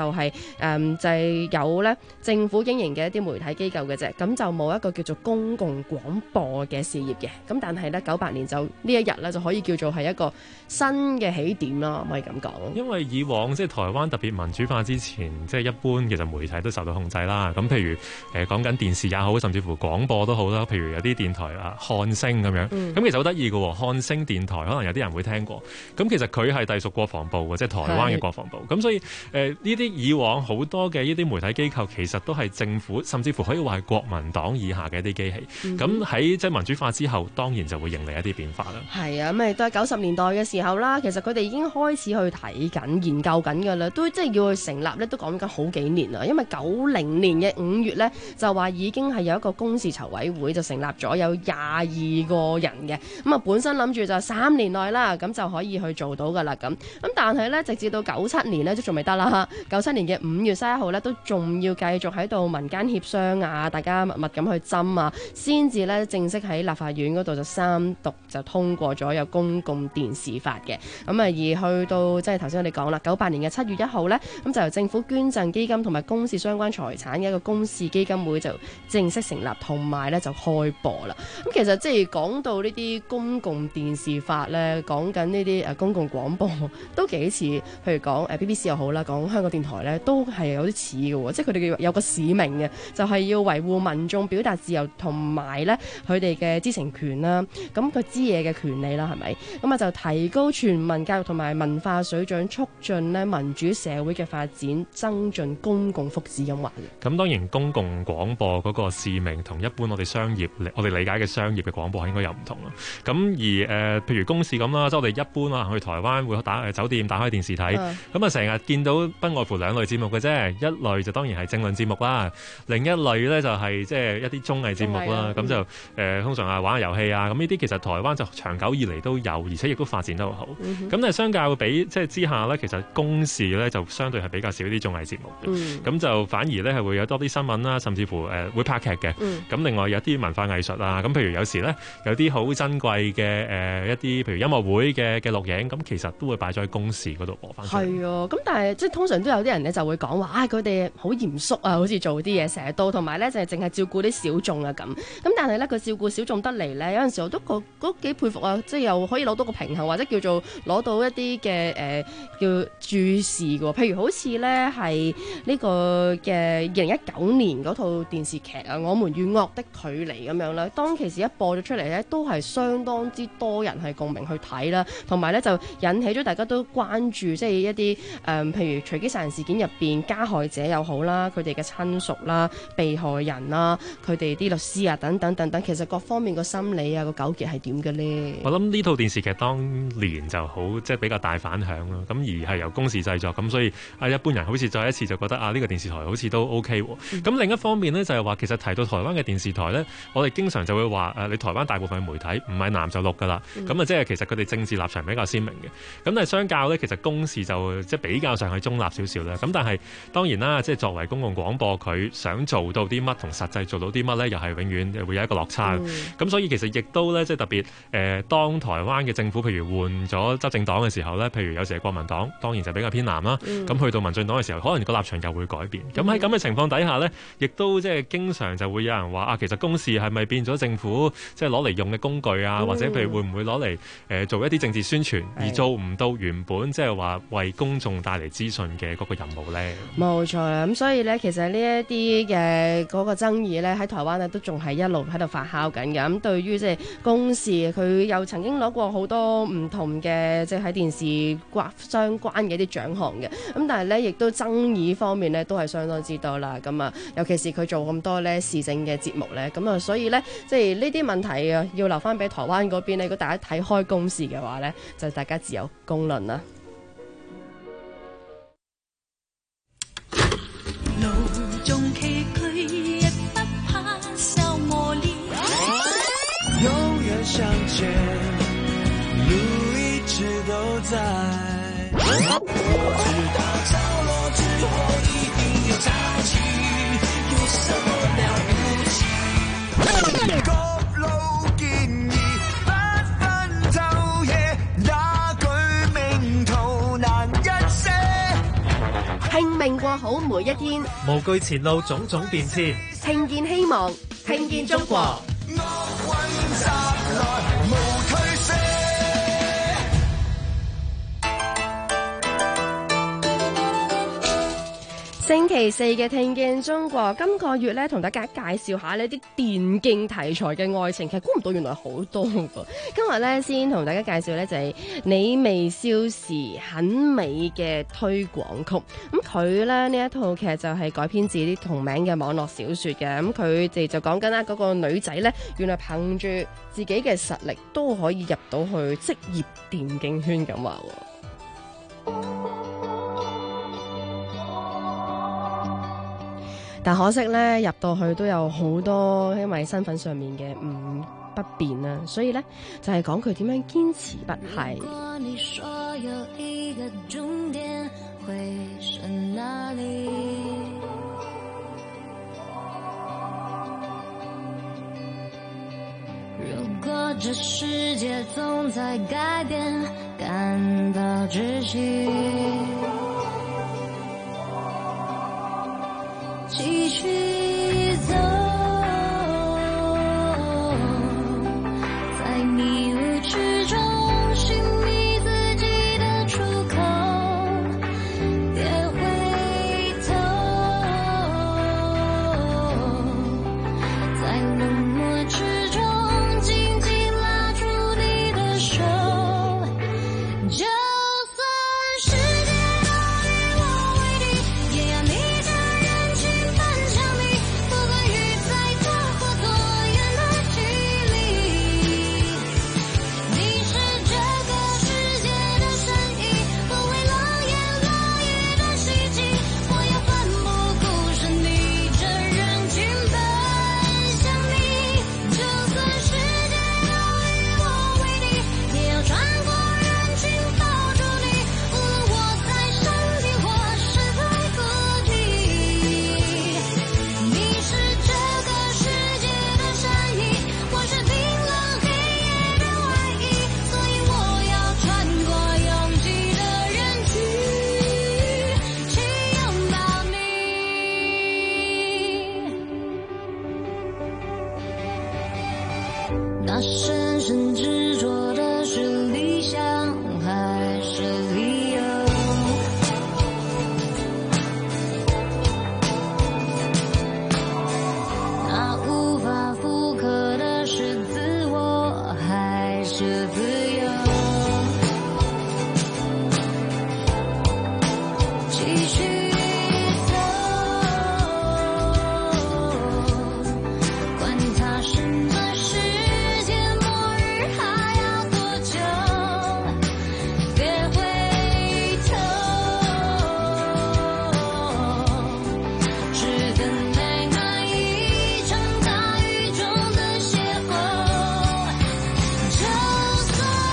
就係有咧政府經營嘅一啲媒體機構嘅啫，咁就冇一個叫做公共廣播嘅事業嘅。咁但係咧98年就呢一日咧就可以叫做係一個新嘅起點啦，可以咁講。 因為以往即係台灣特別民主化之前，即係一般其實媒體都受到控制啦。咁譬如講緊電視也好，甚至乎廣播都好啦。譬如有啲電台啊，漢聲咁樣，咁其實好得意嘅喎。漢聲電台可能有啲人會聽過。咁其實佢係隸屬國防部嘅，即係台灣嘅國防部。咁所以呢啲以往好多嘅呢啲媒體機構，其實都係政府，甚至乎可以話係國民黨以下嘅一啲機器。咁喺即係民主化之後，當然就會迎嚟一啲變化啦。係啊， 咁亦都係90年代嘅時候啦。其實佢哋已經開始去睇緊、研究緊㗎啦，都即係要去成立咧，都講緊好幾年啦。因為90年嘅5月咧，就話已經係有一個公視籌委會就成立咗，有22個人嘅。咁啊，本身諗住就3年內啦，咁就可以去做到㗎啦。咁但係咧，直至到97年咧，都仲未得啦。97年嘅5月31號咧，都仲要繼續喺度民間協商啊，大家密密咁去斟啊，先至咧正式喺立法院嗰度就3讀就通過咗有公共電視法嘅。咁啊，而去到即係頭先我哋講啦，98年嘅7月1號咧，咁就由政府捐贈基金同埋公視相關財產嘅一個公視基金會就正式成立，同埋咧就開播啦。咁其實即係講到呢啲公共電視法咧，講緊呢啲公共廣播都幾似，譬如講BBC 又好啦，講香港電台咧都係有啲似嘅喎，即係佢哋有個使命嘅，就係要維護民眾表達自由同埋咧佢哋嘅知情權啦，咁佢知嘢嘅權利啦，係咪？咁啊就提高全民教育同埋文化水準，促進咧民主社會嘅發展，增進公共福祉咁話。 咁當然公共廣播嗰個使命同一般我哋商業我哋理解嘅商業嘅廣播係應該有唔同咯。咁而譬如公視咁啦，即係我哋一般啊去台灣會打酒店打開電視睇，咁啊成日見到不外乎兩類節目嘅啫，一類就當然係政論節目啦，另一類咧就係即係一啲綜藝節目啦。咁就通常玩下遊戲啊，咁呢啲其實台灣就長久以嚟都有，而且亦都發展得好好。咁但係相較比即係之下咧，其實公視咧就相對係比較少啲綜藝節目嘅，咁就反而咧係會有多啲新聞啦，甚至乎會拍劇嘅。咁另外有啲文化藝術啊，咁譬如有時咧有啲好珍貴嘅一啲譬如音樂會嘅錄影，咁其實都會擺咗喺公視嗰度播翻出嚟。 係啊，咁但係即係通常都有啲人咧就會講話佢哋好嚴肅啊，好似做啲嘢成日都，同埋咧就係淨係照顧啲小眾啊咁。咁但係咧佢照顧小眾得嚟咧，有陣時候都覺幾佩服啊！即係又可以攞到個平衡，或者叫做攞到一啲嘅叫注視嘅。譬如好似咧係呢個嘅2019年嗰套電視劇啊，《我們與惡的距離》咁樣啦。當其時一播咗出嚟咧，都係相當之多人係共鳴去睇啦，同埋咧就引起咗大家都關注，即係一啲譬如隨機殺人事件入邊加害者又好啦，佢哋嘅親屬啦、被害人啦、佢哋啲律師啊等等等等，其實各方面個心理啊個糾結係點嘅咧？ 我諗呢套電視劇當年就好即係比較大反響咯，咁而係由公視製作，咁所以一般人好似再一次就覺得呢個電視台好似都 OK 喎。咁另一方面呢，就係話其實提到台灣嘅電視台呢，我哋經常就會話你台灣大部分媒體唔係藍就綠㗎啦，咁即係其實佢哋政治立場比較鮮明嘅。咁但係相較呢，其實公視就即係比較上係中立少少啦。咁但係當然啦，即係作為公共廣播，佢想做到啲乜同實際做到啲乜呢，又係永遠會有一個落差。咁所以其實亦都呢，即係特別當台灣嘅政府譬如換咗執政黨嘅時候呢，譬如有時係國民黨，當然就比較偏藍啦。咁去到民進黨嘅時候，可能個立場又會改變。咁喺咁嘅情況底下呢，亦都即係經常就會有人話其實公視係咪變咗政府即係攞嚟用嘅工具啊？或者譬如會唔會攞嚟做一啲政治宣傳，而做唔到原本即係話為公眾帶嚟資訊嘅嗰個任務呢？ 冇錯啦，咁所以呢，其實呢一啲嘅嗰個爭議呢，喺台灣呢都仲係一路喺度發酵緊嘅。咁對於即係公視，佢又曾經攞過好多唔同嘅即係喺電視相關嘅一啲獎項嘅。咁但係呢，亦都爭議方面呢，都係相當之多啦。咁啊，尤其是佢做咁多呢時政嘅節目呢。咁啊，所以呢，即係呢啲問題啊，要留翻俾台灣嗰邊呢。如果大家睇開公視嘅話呢，就大家自有公論啦。 路中崎嶇，也不怕受磨練。 永遠向前，路一直都在。我知道潮落之後一定有潮起，有什麼了不起？各路建議，不分晝夜，那句名圖難一些。 拼命過過好每一天， 無懼前路種種變遷， 聽見希望，聽見中國。星期四嘅聽見中國，今個月咧同大家介紹下呢啲電競題材嘅愛情劇，估唔到原來好多㗎。今日咧先同大家介紹咧就係你微笑時很美嘅推廣曲。咁佢咧呢一套劇就係改編自啲同名嘅網絡小說嘅。咁佢哋就講緊啦，嗰個女仔咧原來憑住自己嘅實力都可以入到去職業電競圈咁話。但可惜咧，入到去都有好多因為身份上面嘅不便啦，所以咧就係講佢點樣堅持不懈。如果你說有一個終點，會是哪裡？如果這世界總在改變，感到窒息。繼續走，在迷霧之中尋覓自己的出口，別回頭，在冷漠之中緊緊拉住你的手，就算世界都與我為敵，也要你那深深執着的是理想還是理由？那無法複刻的是自我還是自由？繼續走，管它身在世界末日還要多久，別回頭，只等待那一場大雨中的邂逅。就算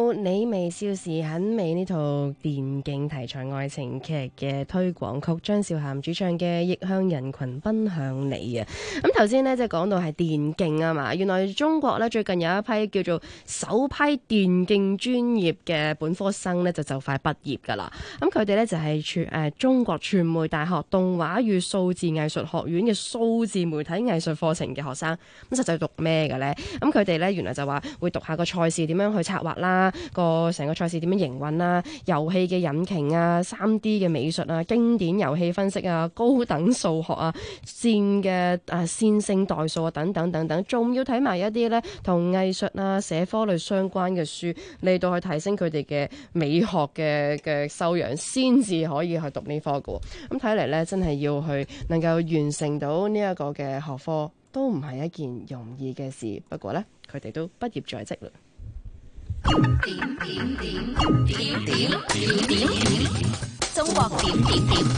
到你微笑時很美呢套電競題材愛情劇嘅推廣曲，張韶涵主唱嘅《逆向人群奔向你》啊。咁頭先呢，即係講到係電競啊嘛，原來中國呢，最近有一批叫做首批電競專業嘅本科生呢，就快畢業噶啦。咁佢哋呢，就係中國傳媒大學動畫與數字藝術學院嘅數字媒體藝術課程嘅學生。咁實際讀咩嘅呢？咁佢哋呢，原來就話會讀下個賽事點樣去策劃啦，成個賽事點樣營運啦，遊戲嘅引擎啊，3D 嘅美術啊，經典遊戲分析啊，高等數學啊，線性代數啊，等等等等，仲要睇埋一啲呢同藝術啊、社科類相關嘅書，嚟到去提升佢哋嘅美學嘅修養，先至可以去讀呢科嘅。咁睇嚟呢，真係要去能夠完成到呢一個嘅學科，都唔係一件容易嘅事。不過呢，佢哋都畢業在即啦。 中國點點點。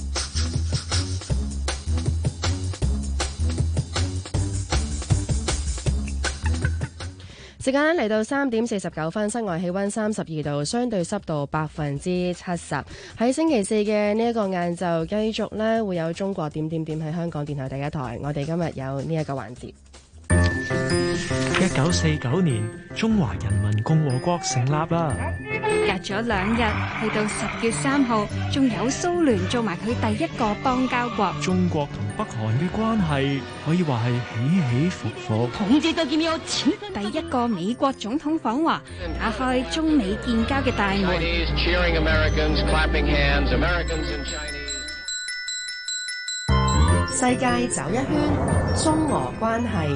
時間嚟到3點49分，室外氣溫32度，相對濕度70%。喺星期四嘅呢一個晏晝，繼續呢會有中國點點點喺香港電台第一台。我哋今日有呢一個環節。 1949年，中華人民共和國成立啦。 隔咗2日，去到10月3號，仲有蘇聯做埋佢第一個邦交國。 中國同北韓嘅關係可以話係起起伏伏。 第一個美國總統訪華，打開中美建交嘅大門。 世界走一圈，中俄關係。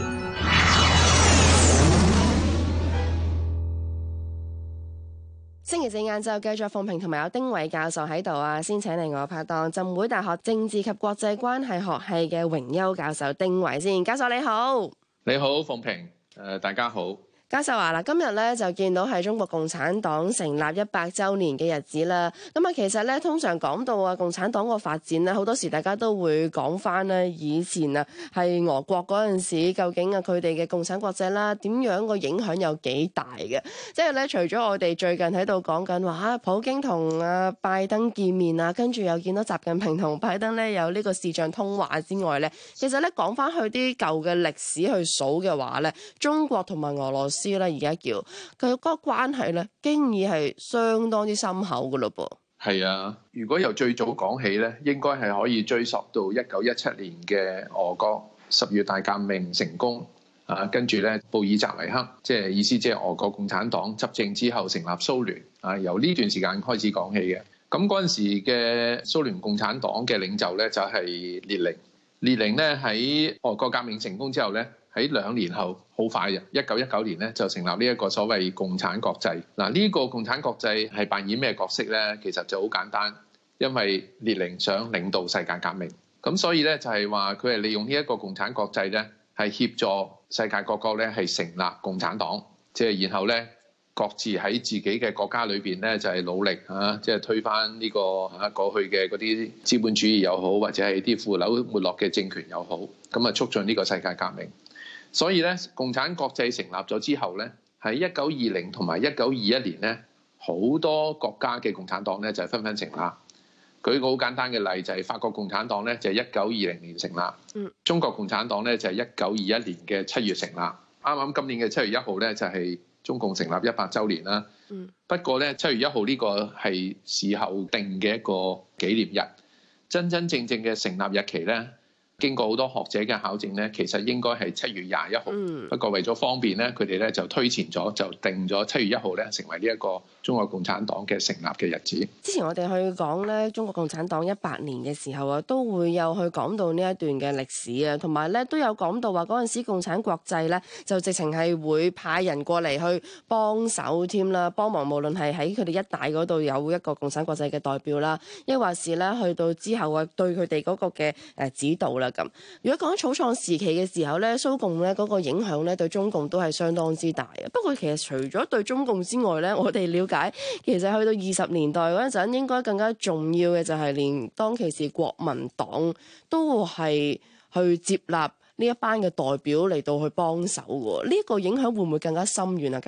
星期四晏晝繼續鳳萍同埋有丁偉教授喺度啊，先請嚟我拍檔浸會大學政治及國際關係學系嘅榮休教授丁偉先。教授你好。 你好，鳳萍，大家好。 教授話今日咧就見到係中國共產黨成立100週年嘅日子啦。咁啊，其實咧通常講到共產黨個發展咧，好多時大家都會講翻咧以前係俄國嗰陣時，究竟佢哋嘅共產國際啦，點樣個影響有幾大嘅？即係咧，除咗我哋最近喺度講緊話普京同拜登見面啊，跟住又見到習近平同拜登咧有呢個視像通話之外咧，其實咧講翻去啲舊嘅歷史去數嘅話咧，中國同埋俄羅斯咧而家叫佢嗰個關係咧，經已係相當之深厚噶咯噃。 係啊，如果由最早講起咧，應該係可以追溯到1917年嘅俄國10月大革命成功啊，跟住咧布爾什維克，即係意思即係俄國共產黨執政之後成立蘇聯啊，由呢段時間開始講起嘅。咁嗰陣時嘅蘇聯共產黨嘅領袖咧就係列寧。列寧咧喺俄國革命成功之後咧，喺2年後好快嘅1919年咧就成立呢一個所謂共產國際。嗱，呢個共產國際係扮演咩角色咧？其實就好簡單，因為列寧想領導世界革命，咁所以咧就係話佢係利用呢一個共產國際咧，係協助世界各國咧係成立共產黨，即係然後咧各自喺自己嘅國家裏邊咧就係努力嚇，即係推翻呢個嚇過去嘅嗰啲資本主義又好，或者係啲腐朽沒落嘅政權又好，咁啊促進呢個世界革命。所以咧，共產國際成立咗之後咧，喺1920同埋1921年咧，好多國家嘅共產黨咧就係紛紛成立。舉個好簡單嘅例就係法國共產黨咧就係1920年成立，中國共產黨咧就係1921年嘅7月成立。啱啱今年嘅7月1號咧就係中共成立100週年啦。不過咧7月1號呢個係事後定嘅一個紀念日，真真正正嘅成立日期咧，經過好多學者嘅考證咧，其實應該係7月21號。不過為咗方便咧，佢哋咧就推前咗，就定咗7月1號咧成為呢一個中國共產黨嘅成立嘅日子。 之前我哋去講咧中國共產黨100年嘅時候啊，都會有去講到呢一段嘅歷史啊，同埋咧都有講到話嗰陣時共產國際咧就直情係會派人過嚟去幫手添啦，幫忙無論係喺佢哋一帶嗰度有一個共產國際嘅代表啦，抑或是咧去到之後啊對佢哋嗰個嘅指導啦。咁，如果講草創時期嘅時候咧，蘇共咧嗰個影響咧對中共都係相當之大嘅。不過其實除咗對中共之外咧，我哋了解其實去到20年代嗰陣，應該更加重要嘅就係連當其時國民黨都係去接納呢一班嘅代表嚟到去幫手嘅。呢個影響會唔會更加深遠啊，教授？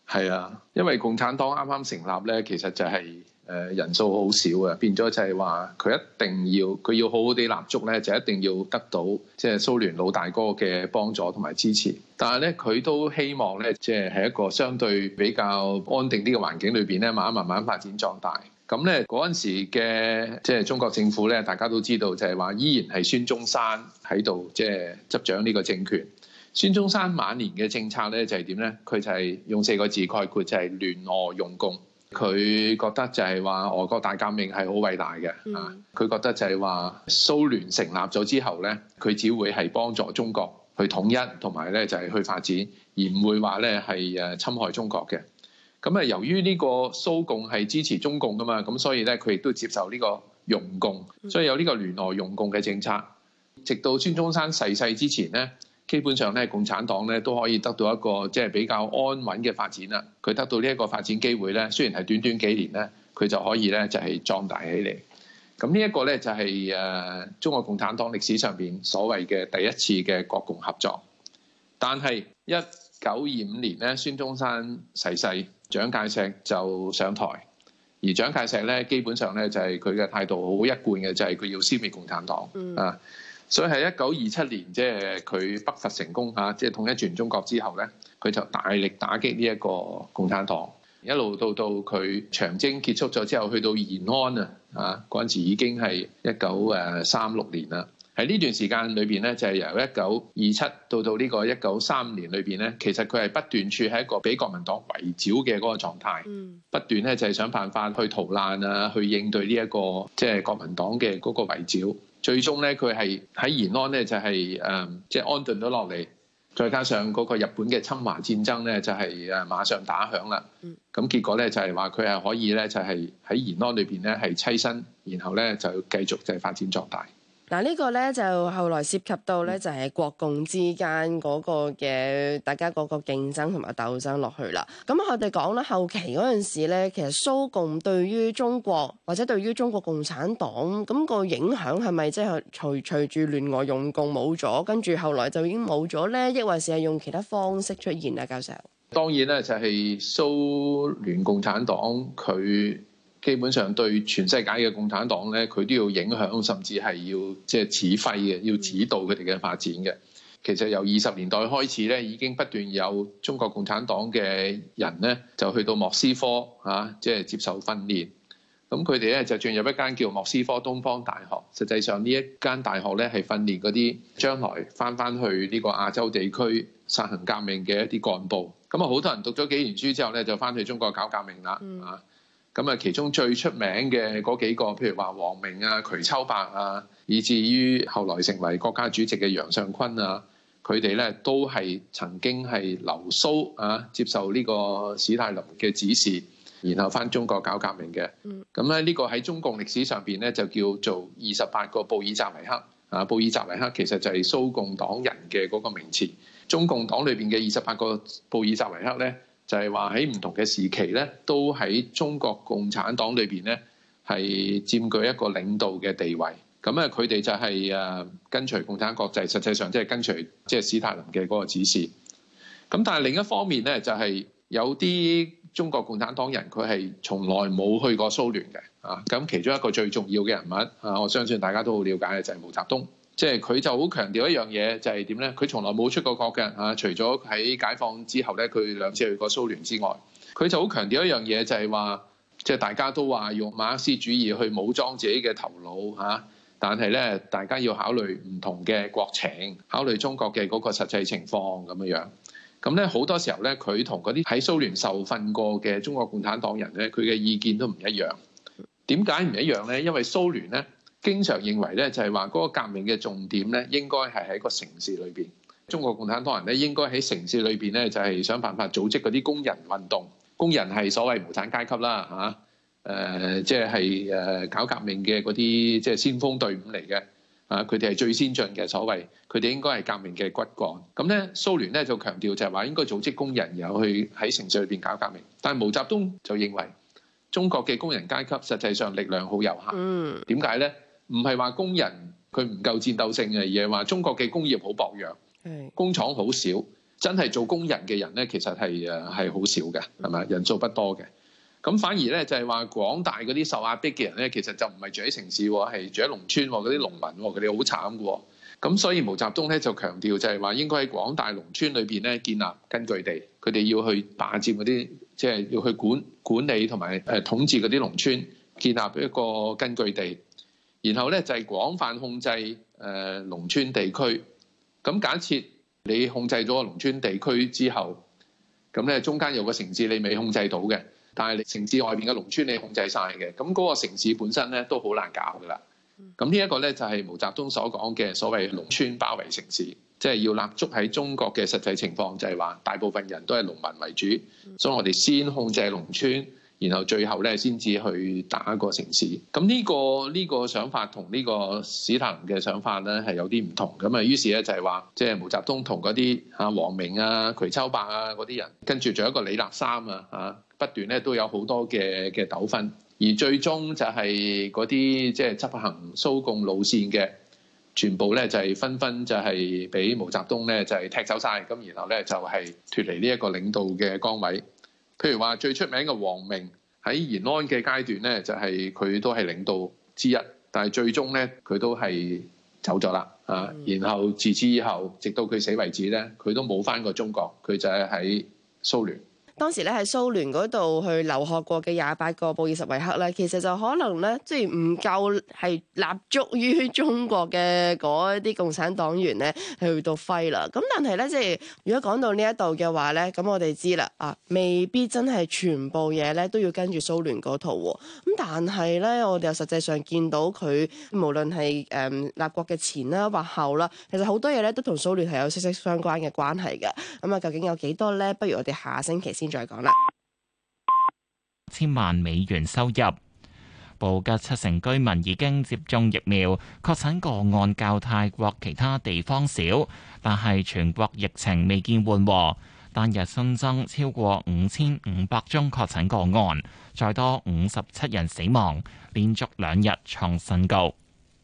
係啊，因為共產黨啱啱成立咧，其實就係人數好少啊，變咗就係話佢要好好地立足咧，就一定要得到即係蘇聯老大哥嘅幫助同埋支持。但係咧，佢都希望咧，即係喺一個相對比較安定啲嘅環境裏邊咧，慢慢發展壯大。咁咧嗰陣時嘅即係中國政府咧，大家都知道就係話依然係孫中山喺度即係執掌呢個政權。孫中山晚年嘅政策咧就係點咧？佢就係用4個字概括，就係聯俄容共。佢覺得就係話俄國大革命係好偉大嘅啊！佢覺得就係話蘇聯成立咗之後咧，佢只會係幫助中國去統一，同埋咧就係去發展，而唔會話咧係侵害中國嘅。咁啊，由於呢個蘇共係支持中共噶嘛，咁所以咧佢亦都接受呢個容共，所以有呢個聯俄容共嘅政策。直到孫中山逝世之前咧，基本上咧，共產黨咧都可以得到一個即係比較安穩嘅發展啦。佢得到呢一個發展機會咧，雖然係短幾年咧，佢就可以咧就係壯大起嚟。咁呢一個咧就係中國共產黨歷史上邊所謂嘅第一次嘅國共合作。但係1925年咧，孫中山逝世，蔣介石就上台，而蔣介石咧基本上咧就係佢嘅態度好一貫嘅，就係佢要消滅共產黨啊。所以係1927年，即係佢北伐成功嚇，即係統一全中國之後咧，佢就大力打擊呢一個共產黨，一路到佢長征結束咗之後，去到延安啊，嗰陣時已經係1936年啦。喺呢段時間裏邊咧，就係由1927到呢個1935年裏邊咧，其實佢係不斷處喺一個俾國民黨圍剿嘅嗰個狀態，不斷咧就係想辦法去逃難啊，去應對呢一個即係國民黨嘅嗰個圍剿。最終咧，佢係喺延安咧就係即係安頓咗落嚟，再加上嗰個日本嘅侵華戰爭咧就係馬上打響啦。咁結果咧就係話佢係可以咧就係喺延安裏邊咧係棲身，然後咧就繼續就係發展壯大。 嗱，呢個咧就後來涉及到咧就係國共之間嗰個嘅大家嗰個競爭同埋鬥爭落去啦。咁我哋講啦，後期嗰陣時咧，其實蘇共對於中國或者對於中國共產黨咁個影響係咪即係隨住聯俄容共冇咗，跟住後來就已經冇咗咧？抑或是係用其他方式出現啊？教授， 當然咧就係蘇聯共產黨佢基本上對全世界嘅共產黨咧，佢都要影響，甚至係要即係指揮嘅，要指導佢哋嘅發展嘅。其實由20年代開始咧，已經不斷有中國共產黨嘅人咧，就去到莫斯科即係接受訓練。咁佢哋咧就進入一間叫莫斯科東方大學。實際上呢一間大學咧係訓練嗰啲將來翻去呢個亞洲地區實行革命嘅一啲幹部。咁啊，好多人讀咗幾年書之後咧，就翻去中國搞革命啦。咁啊，其中最出名嘅嗰幾個，譬如話王明啊、瞿秋白啊，以至於後來成為國家主席嘅楊尚昆啊，佢哋咧都係曾經係留蘇接受呢個史太林嘅指示，然後翻中國搞革命嘅。咁咧呢個喺中共歷史上邊咧就叫做28個布爾扎維克啊，布爾扎維克其實就係蘇共黨人嘅嗰個名詞。中共黨裏邊嘅28個布爾扎維克咧，就係話喺唔同嘅時期咧，都喺中國共產黨裏邊咧係佔據一個領導嘅地位。咁啊，佢哋就係跟隨共產國際，實際上即係跟隨即係史太林嘅嗰個指示。咁但係另一方面咧，就係有啲中國共產黨人佢係從來冇去過蘇聯嘅啊。咁其中一個最重要嘅人物啊，我相信大家都好了解嘅就係毛澤東。即係佢就好強調一樣嘢，就係點咧？佢從來冇出過國嘅啊，除咗喺解放之後咧，佢2次去過蘇聯之外，佢就好強調一樣嘢，就係話，即係大家都話用馬克思主義去武裝自己嘅頭腦嚇，但係咧，大家要考慮唔同嘅國情，考慮中國嘅嗰個實際情況咁樣。咁咧好多時候咧，佢同嗰啲喺蘇聯受訓過嘅中國共產黨人咧，佢嘅意見都唔一樣。點解唔一樣咧？因為蘇聯咧，經常認為咧，就係話嗰個革命嘅重點咧，應該係喺個城市裏邊。中國共產黨人咧，應該喺城市裏邊咧，就係想辦法組織嗰啲工人運動。工人係所謂無產階級啦，即係搞革命嘅嗰啲即係先鋒隊伍嚟嘅。佢哋係最先進嘅所謂，佢哋應該係革命嘅骨幹。咁咧，蘇聯咧就強調就係話應該組織工人然後去喺城市裏邊搞革命。但係毛澤東就認為中國嘅工人階級實際上力量好有限。點解咧？唔係話工人佢唔夠戰鬥性嘅，而係話中國嘅工業好薄弱，工廠好少， 真係做工人嘅人咧，其實係好少嘅，係咪？人數不多嘅。咁反而咧就係話廣大嗰啲受壓迫嘅人咧，其實就唔係住喺城市喎，係住喺農村喎，嗰啲農民喎，佢哋好慘嘅喎。咁所以毛澤東咧就強調就係話應該喺廣大農村裏邊咧建立根據地，佢哋要去霸佔嗰啲，即係要去管理同埋統治嗰啲農村，建立一個根據地。然後咧就係廣泛控制農村地區。咁假設你控制咗個農村地區之後，咁咧中間有個城市你未控制到嘅，但係你城市外邊嘅農村你控制晒嘅，咁嗰個城市本身咧都好難搞噶啦。咁呢一個咧就係毛澤東所講嘅所謂農村包圍城市，即係要立足喺中國嘅實際情況，就係話大部分人都係農民為主，所以我哋先控制農村，然後最後咧先至去打個城市。咁呢個想法同呢個史太林嘅想法咧係有啲唔同。咁啊，於是咧就係話，即係毛澤東同嗰啲王明啊、瞿秋白啊嗰啲人，跟住仲有一個李立三啊，不斷咧都有好多嘅糾紛。而最終就係嗰啲即係執行蘇共路線嘅，全部咧就係紛紛就係俾毛澤東咧就係踢走晒，咁然後咧就係脫離呢一個領導嘅崗位。譬如話最出名嘅王明喺延安嘅階段咧，就係佢都係領導之一，但係最終咧佢都係走咗啦啊！然後自此以後，直到佢死為止咧，佢都冇返過中國，佢就係喺蘇聯。 當時咧喺蘇聯嗰度去留學過嘅28個布爾什維克咧，其實就可能咧即係唔夠係立足於中國嘅嗰一啲共產黨員咧去到揮啦。咁但係咧即係如果講到呢一度嘅話咧，咁我哋知啦未必真係全部嘢咧都要跟住蘇聯嗰套喎。咁但係咧，我哋又實際上見到佢無論係立國嘅前啦或後啦，其實好多嘢咧都同蘇聯係有息息相關嘅關係嘅。咁啊，究竟有幾多咧？不如我哋下星期先再講啦。 1000萬美元收入，布吉70%居民已經接種疫苗，確診個案較泰國其他地方少，但係全國疫情未見緩和，單日新增超過5500宗確診個案，再多57人死亡，連續2日創新高。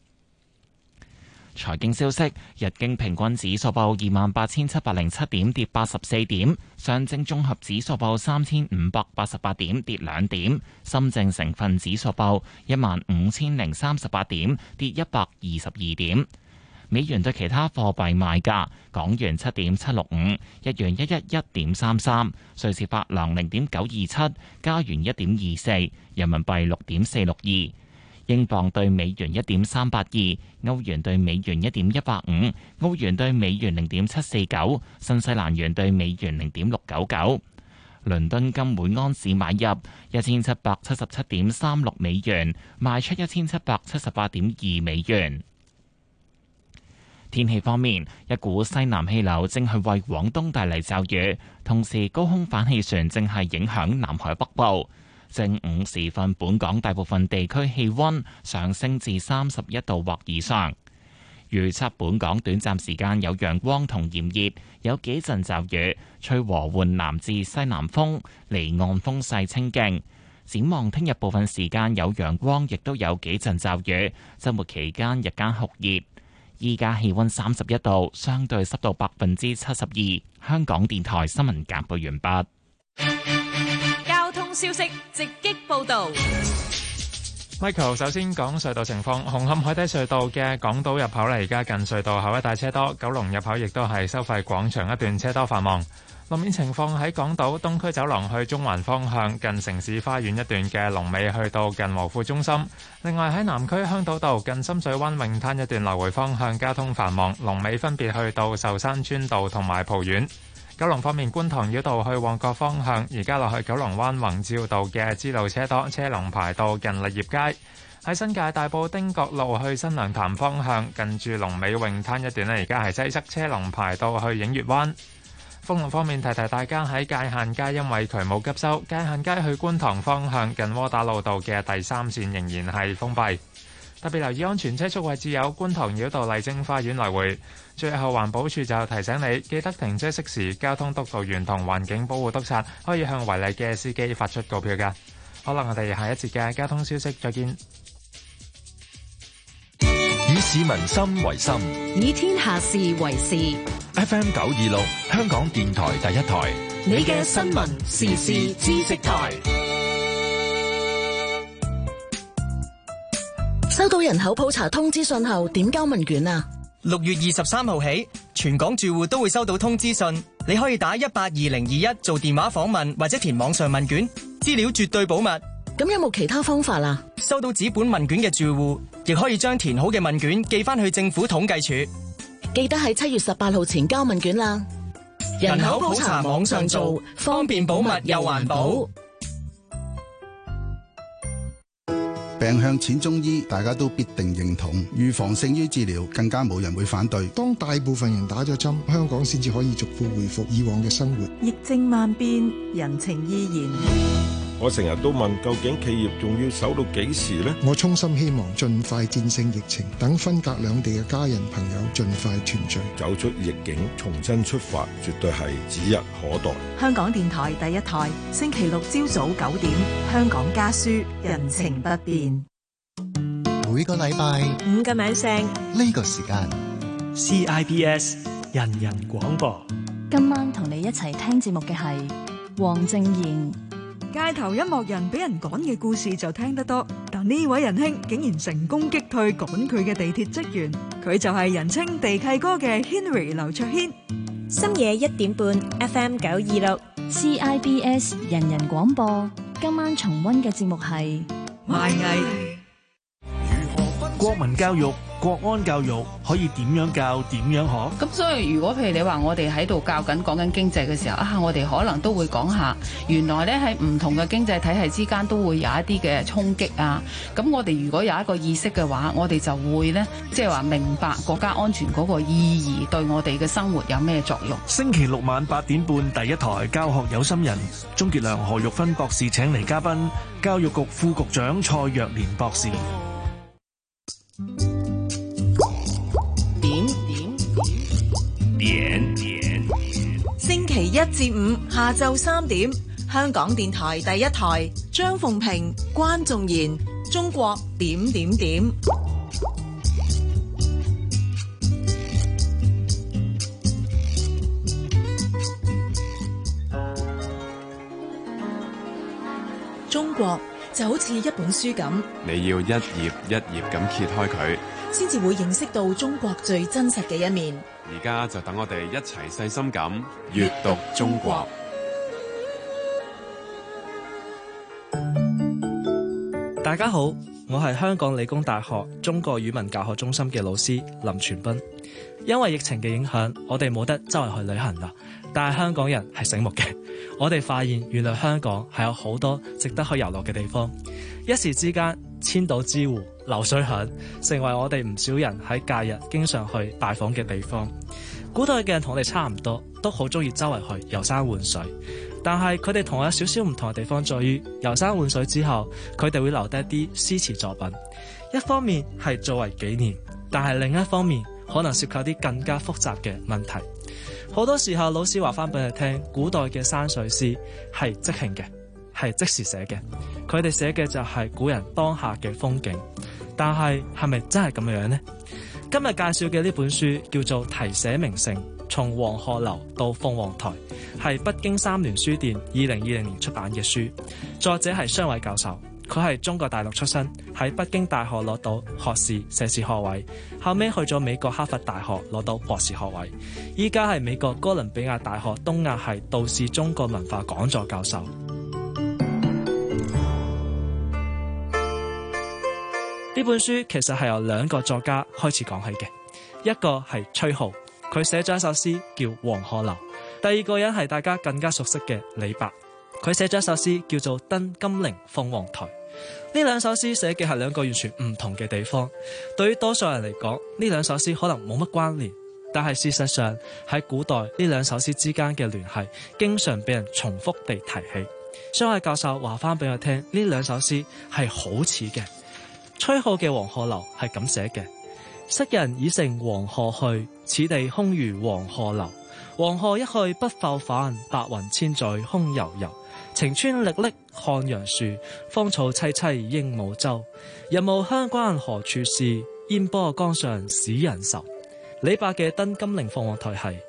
財經消息，日經平均指數報28,707點，跌84點；上證綜合指數報3,588點，跌2點；深證成分指數報15,038點，跌122點。美元對其他貨幣賣價：港元7.765，日元111.33，瑞士法郎0.927，加元1.24，人民幣6.462。英鎊對美元1.382，歐元對美元1.185，澳元對美元0.749，新西蘭元對美元0.699。倫敦金每安士買入1777.36美元，賣出1778.2美元。天氣方面，一股西南氣流正係為廣東帶嚟驟雨，同時高空反氣旋正係影響南海北部。正午時分，本港大部分地區氣溫上升至31度或以上。預測本港短暫時間有陽光同炎熱，有幾陣驟雨，吹和緩南至西南風，離岸風勢清勁。展望聽日部分時間有陽光，亦都有幾陣驟雨。週末期間日間酷熱。依家氣溫31度，相對濕度72%。香港電台新聞簡報完畢。 消息直擊報道 ，Michael 首先講隧道情況。紅磡海底隧道嘅港島入口咧，而家近隧道口一帶車多；九龍入口亦都係收費廣場一段車多繁忙。路面情況喺港島東區走廊去中環方向，近城市花園一段嘅龍尾去到近和富中心。另外喺南區香島道近深水灣泳灘一段來回方向交通繁忙，龍尾分別去到壽山村道同埋蒲苑。九龍方面，觀塘繞道去旺角方向，而家落去九龍灣宏照道嘅支路車多，車龍排到近勵業街。喺新界大埔汀角路去新娘潭方向，近住龍尾泳灘一段呢，而家係擠塞，車龍排到去映月灣。封路方面，提提大家喺界限街，因為渠務急修，界限街去觀塘方向近窩打老道嘅第3線仍然係封閉。特別留意安全車速位置有觀塘繞道麗晶花園來回。最後環保署就提醒你，記得停車熄匙，交通督導員同環境保護督察可以向違例嘅司機發出告票㗎。好啦，我哋下一節嘅交通消息再見。 以市民心為心， 以天下事為事。 FM 926，香港電台第一台。 你嘅新聞時事知識台。收到人口普查通知信後，點交問卷啊 ？6月23號起，全港住戶都會收到通知信，你可以打182021做電話訪問或者填網上問卷，資料絕對保密。 咁有冇其他方法啊？ 收到紙本問卷嘅住戶，亦可以將填好嘅問卷寄翻去政府統計處。 記得喺7月18號前交問卷啦。 人口普查網上做，方便保密又環保。 病向淺中醫，大家都必定認同。預防勝於治療，更加冇人會反對。 當大部分人打咗針，香港先至可以逐步恢復以往嘅生活。 疫症萬變，人情依然。 我成日都問，究竟企業仲要守到幾時呢？ 我衷心希望盡快戰勝疫情，等分隔兩地嘅家人朋友盡快團聚， 走出逆境，重新出發，絕對係指日可待。 香港電台第一台，星期六朝早9點，香港家書，人情不變。 每個禮拜 5個晚上呢個時間 CIBS 人人廣播。 今晚同你一齊聽節目嘅係黃正賢。 街頭音樂人俾人趕嘅故事就聽得多，但呢位仁兄竟然成功擊退趕佢嘅地鐵職員，佢就係人稱地契哥嘅 Henry 劉卓軒。 深夜1點半 FM 926 CIBS 人人廣播。今晚重溫嘅節目係賣藝。 國民教育、國安教育可以點樣教、點樣學？ 咁所以如果譬如你話我哋喺度教緊講緊經濟嘅時候啊，我哋可能都會講下，原來咧喺唔同嘅經濟體系之間都會有一啲嘅衝擊啊。咁我哋如果有一個意識嘅話，我哋就會咧即係話明白國家安全嗰個意義對我哋嘅生活有咩作用。 星期六晚8點半，第一台教學有心人，鍾傑良、何玉芬博士請嚟嘉賓，教育局副局長蔡若蓮博士。 點星期1至5下晝3點，香港電台第一台，張鳳平、關仲賢，中國點點點。中國就好似一本書咁， 你要一頁一頁咁揭開佢， 先至會認識到中國最真實嘅一面。 而家就等我哋一齊細心咁閱讀中國。 大家好，我係香港理工大學中國語文教學中心嘅老師林傳斌。因為疫情嘅影響，我哋冇得周圍去旅行啦。但係香港人係醒目嘅，我哋發現原來香港係有好多值得去遊樂嘅地方。一時之間，千島之湖、流水響成為我哋唔少人喺假日經常去拜訪嘅地方。古代嘅人同我哋差唔多，都好中意周圍去遊山玩水。但係佢哋同我有少少唔同嘅地方，在於遊山玩水之後，佢哋會留低一啲詩詞作品。一方面係作為紀念，但係另一方面可能涉及啲更加複雜嘅問題。好多時候老師話翻俾你聽，古代嘅山水詩係即興嘅，係即時寫嘅，佢哋寫嘅就係古人當下嘅風景。但係係咪真係咁樣呢？今日介紹嘅呢本書叫做《題寫名勝：從黃鶴樓到鳳凰台》，係北京三聯書店2020年出版嘅書，作者係商偉教授。佢係中國大陸出身，喺北京大學攞到學士、碩士學位，後尾去咗美國哈佛大學攞到博士學位，依家係美國哥倫比亞大學東亞系道氏中國文化講座教授。呢本書其實係由兩個作家開始講起嘅，一個係崔顥，佢寫咗一首詩叫《黃鶴樓》；第二個人係大家更加熟悉嘅李白，佢寫咗一首詩叫做《登金陵鳳凰台》。呢兩首詩寫嘅係兩個完全唔同嘅地方，對於多數人嚟講，呢兩首詩可能冇乜關聯，但係事實上喺古代呢兩首詩之間嘅聯繫經常俾人重複地提起。商偉教授話翻俾我聽，呢兩首詩係好似嘅。崔顥嘅《黃鶴樓》係咁寫嘅：昔人已乘黃鶴去，此地空餘黃鶴樓。黃鶴一去不復返，白雲千載空悠悠。晴川歷歷漢陽樹，芳草萋萋鸚鵡洲。日暮鄉關何處是？煙波江上使人愁。李白嘅《登金陵鳳凰台》係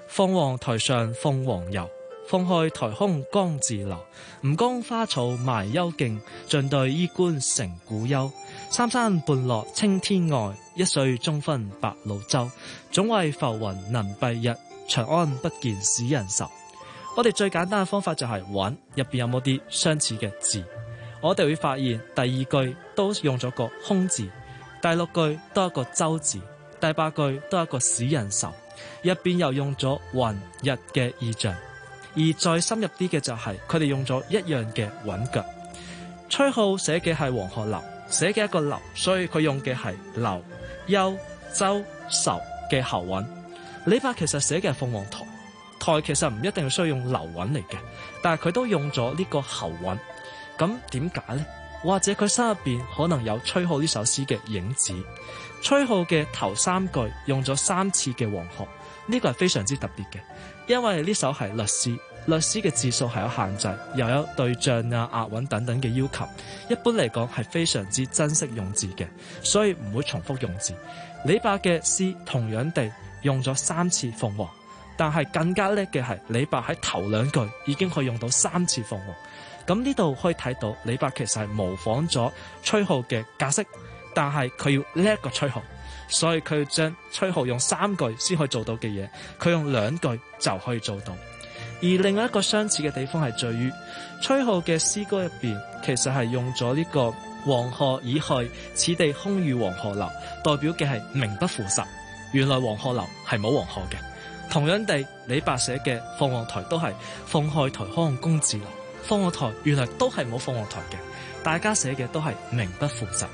鳳凰台上鳳凰遊，鳳開台空江自流。吳宮花草埋幽徑，晉代衣冠成古幽。三山半落青天外，一水中分白鷺洲。總為浮雲能蔽日，長安不見使人愁。我哋最簡單嘅方法就係揾入邊有冇啲相似嘅字，我哋會發現第二句都用咗個空字，第六句都有一個洲字，第八句都有一個使人愁，入邊又用咗雲日嘅意象。而再深入啲嘅就係佢哋用咗一樣嘅韻腳。崔顥寫嘅係黃鶴樓，寫嘅一個樓，所以佢用嘅係樓、幽、洲、愁嘅喉韻。李白其實寫嘅係鳳凰台，台其實唔一定需要用流韻嚟嘅，但係佢都用咗呢個喉韻。咁點解呢？或者佢心入邊可能有崔顥呢首詩嘅影子。崔顥嘅頭三句用咗3次嘅黃鶴，呢個係非常之特別嘅，因為呢首係律詩，律詩嘅字數係有限制，又有對仗啊、押韻等等嘅要求，一般嚟講係非常之珍惜用字嘅，所以唔會重複用字。李白嘅詩同樣地用咗3次鳳凰，但係更加叻嘅係李白喺頭2句已經可以用到3次鳳凰。咁呢度可以睇到李白其實係模仿咗崔顥嘅格式，但係佢要叻過崔顥，所以佢要將崔顥用3句先可以做到嘅嘢，佢用2句就可以做到。而另外一個相似嘅地方係在於崔顥嘅詩歌入邊，其實係用咗呢個黃鶴已去，此地空餘黃鶴樓，代表嘅係名不副實。原來黃鶴樓係冇黃鶴嘅。同樣地，李白寫嘅鳳凰台都係鳳開台空江自流，鳳凰台原來都係冇鳳凰台嘅，大家寫嘅都係名不副實。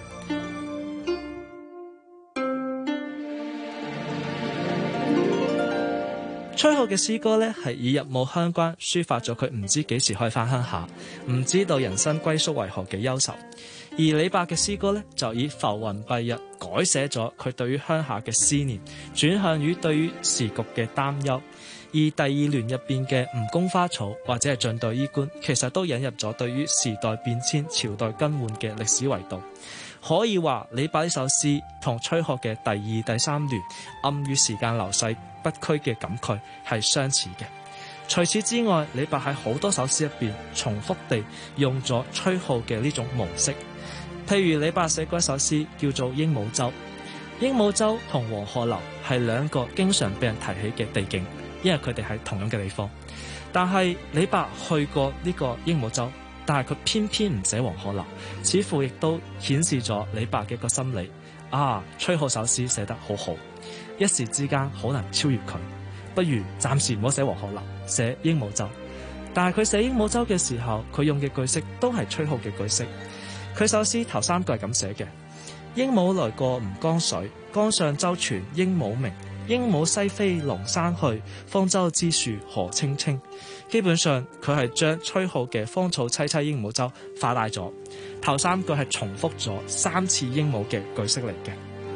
崔顥嘅詩歌呢，係以日暮鄉關抒發咗佢唔知幾時可以返鄉下，唔知道人生歸宿為何嘅憂愁；而李白嘅詩歌呢，就以浮雲蔽日改寫咗佢對於鄉下嘅思念，轉向於對於時局嘅擔憂。而第二聯入邊嘅吳宮花草或者係晉代衣冠，其實都引入咗對於時代變遷、朝代更換嘅歷史維度。可以話李白呢首詩同崔顥嘅第2、第3聯暗喻時間流逝不屈嘅感慨係相似嘅。除此之外，李白喺好多首詩入邊重複地用咗崔顥嘅呢種模式。譬如李白寫過一首詩叫做《鸚鵡洲》，鸚鵡洲同黃鶴樓係2個經常被人提起嘅地景，因為佢哋係同樣嘅地方。但係李白去過呢個鸚鵡洲，但係佢偏偏唔寫黃鶴樓，似乎亦都顯示咗李白嘅一個心理。崔顥首詩寫得好好，一時之間好難超越佢，不如暫時唔好寫黃鶴樓，寫鸚鵡洲。但係佢寫鸚鵡洲嘅時候，佢用嘅句式都係崔顥嘅句式。佢首詩頭3句係咁寫嘅：鸚鵡來過吳江水，江上洲傳鸚鵡鳴。鸚鵡西飛龍山去，方舟之樹何青青。基本上佢係將崔顥嘅芳草萋萋鸚鵡洲化大咗，頭3句係重複咗3次鸚鵡嘅句式嚟嘅。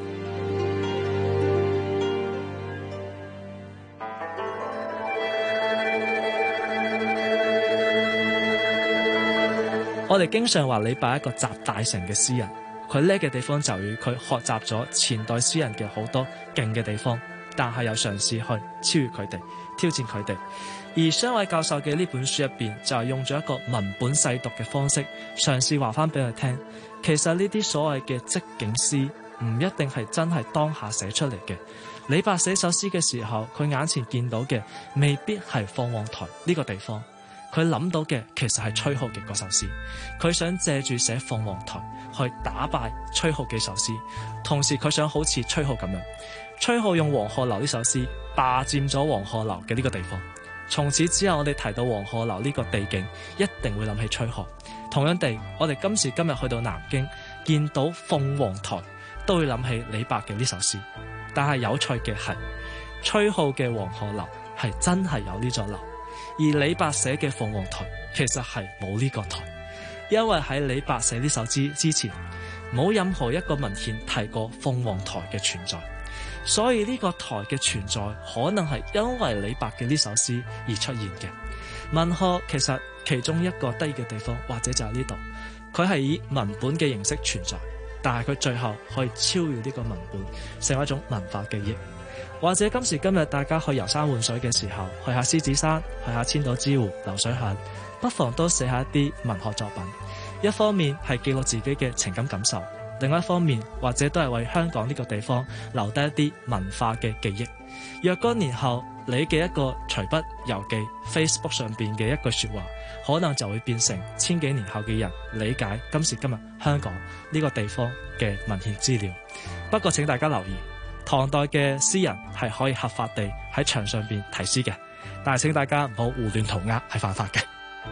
我哋經常話李白係一個集大成嘅詩人，佢叻嘅地方就係佢學習咗前代詩人嘅好多勁嘅地方，但係又嘗試去超越佢哋，挑戰佢哋。而商偉教授嘅呢本書入邊就係用咗一個文本細讀嘅方式，嘗試話翻俾佢聽，其實呢啲所謂嘅即景詩唔一定係真係當下寫出嚟嘅。李白寫首詩嘅時候，佢眼前見到嘅未必係鳳凰台呢個地方，佢諗到嘅其實係崔顥嘅嗰首詩，佢想借住寫鳳凰台去打敗崔顥幾首詩，同時佢想好似崔顥咁樣，崔顥用黃鶴樓呢首詩霸佔咗黃鶴樓嘅呢個地方。從此之後，我哋提到黃鶴樓呢個地景，一定會諗起崔顥。同樣地，我哋今時今日去到南京，見到鳳凰台，都會諗起李白嘅呢首詩。但係有趣嘅係，崔顥嘅黃鶴樓係真係有呢座樓，而李白寫嘅鳳凰台其實係冇呢個台，因為喺李白寫呢首詩之前，冇任何一個文獻提過鳳凰台嘅存在。所以呢個台嘅存在可能係因為李白嘅呢首詩而出現嘅。文學其實其中一個低嘅地方，或者就係呢度，佢係以文本嘅形式存在，但係佢最後可以超越呢個文本，成為一種文化記憶。 或者今時今日大家去遊山玩水嘅時候，去下獅子山，去下千島之湖、流水響，不妨都寫下一啲文學作品。一方面係記錄自己嘅情感感受，另外一方面或者都係為香港呢個地方留低一啲文化嘅記憶。若干年後，你嘅一個隨筆遊記 Facebook 上邊嘅一句說話，可能就會變成千幾年後嘅人理解今時今日香港呢個地方嘅文獻資料。不過請大家留意，唐代嘅詩人係可以合法地喺牆上邊題詩嘅，但係請大家唔好胡亂塗鴉，係犯法嘅。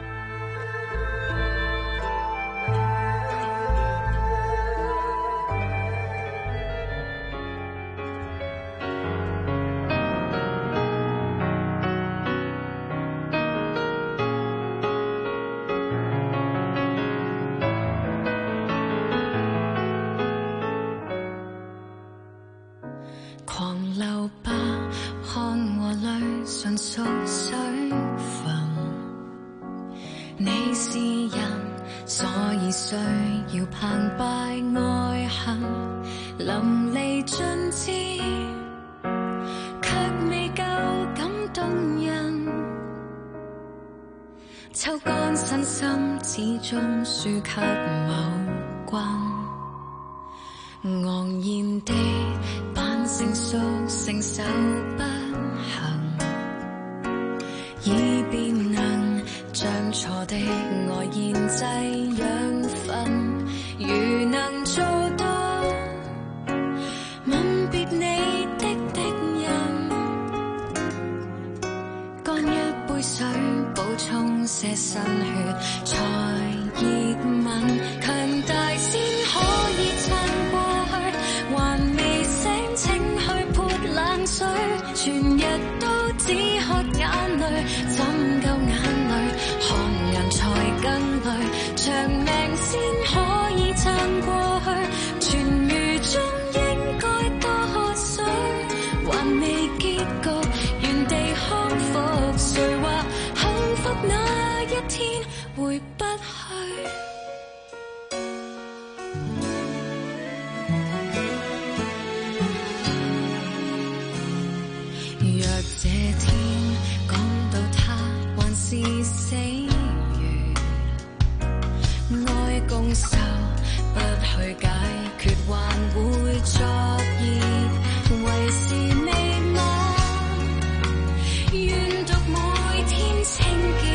輸給某君，昂然地扮成熟，承受不幸，以便能將錯的愛醃製養分。如能做到吻別你的人，乾一杯水補充些新血，才熱吻，強大先可以撐過去，還未醒請去潑冷水，全日都只喝眼淚，怎夠眼淚？看顏才更累，長命先可以撐過去，痊癒中應該多喝水，還未結局，原地康復，誰話幸福那一天會不去？這天講到他還是死緣，愛共愁不去解決還會作孽，為是未晚願讀每天清潔，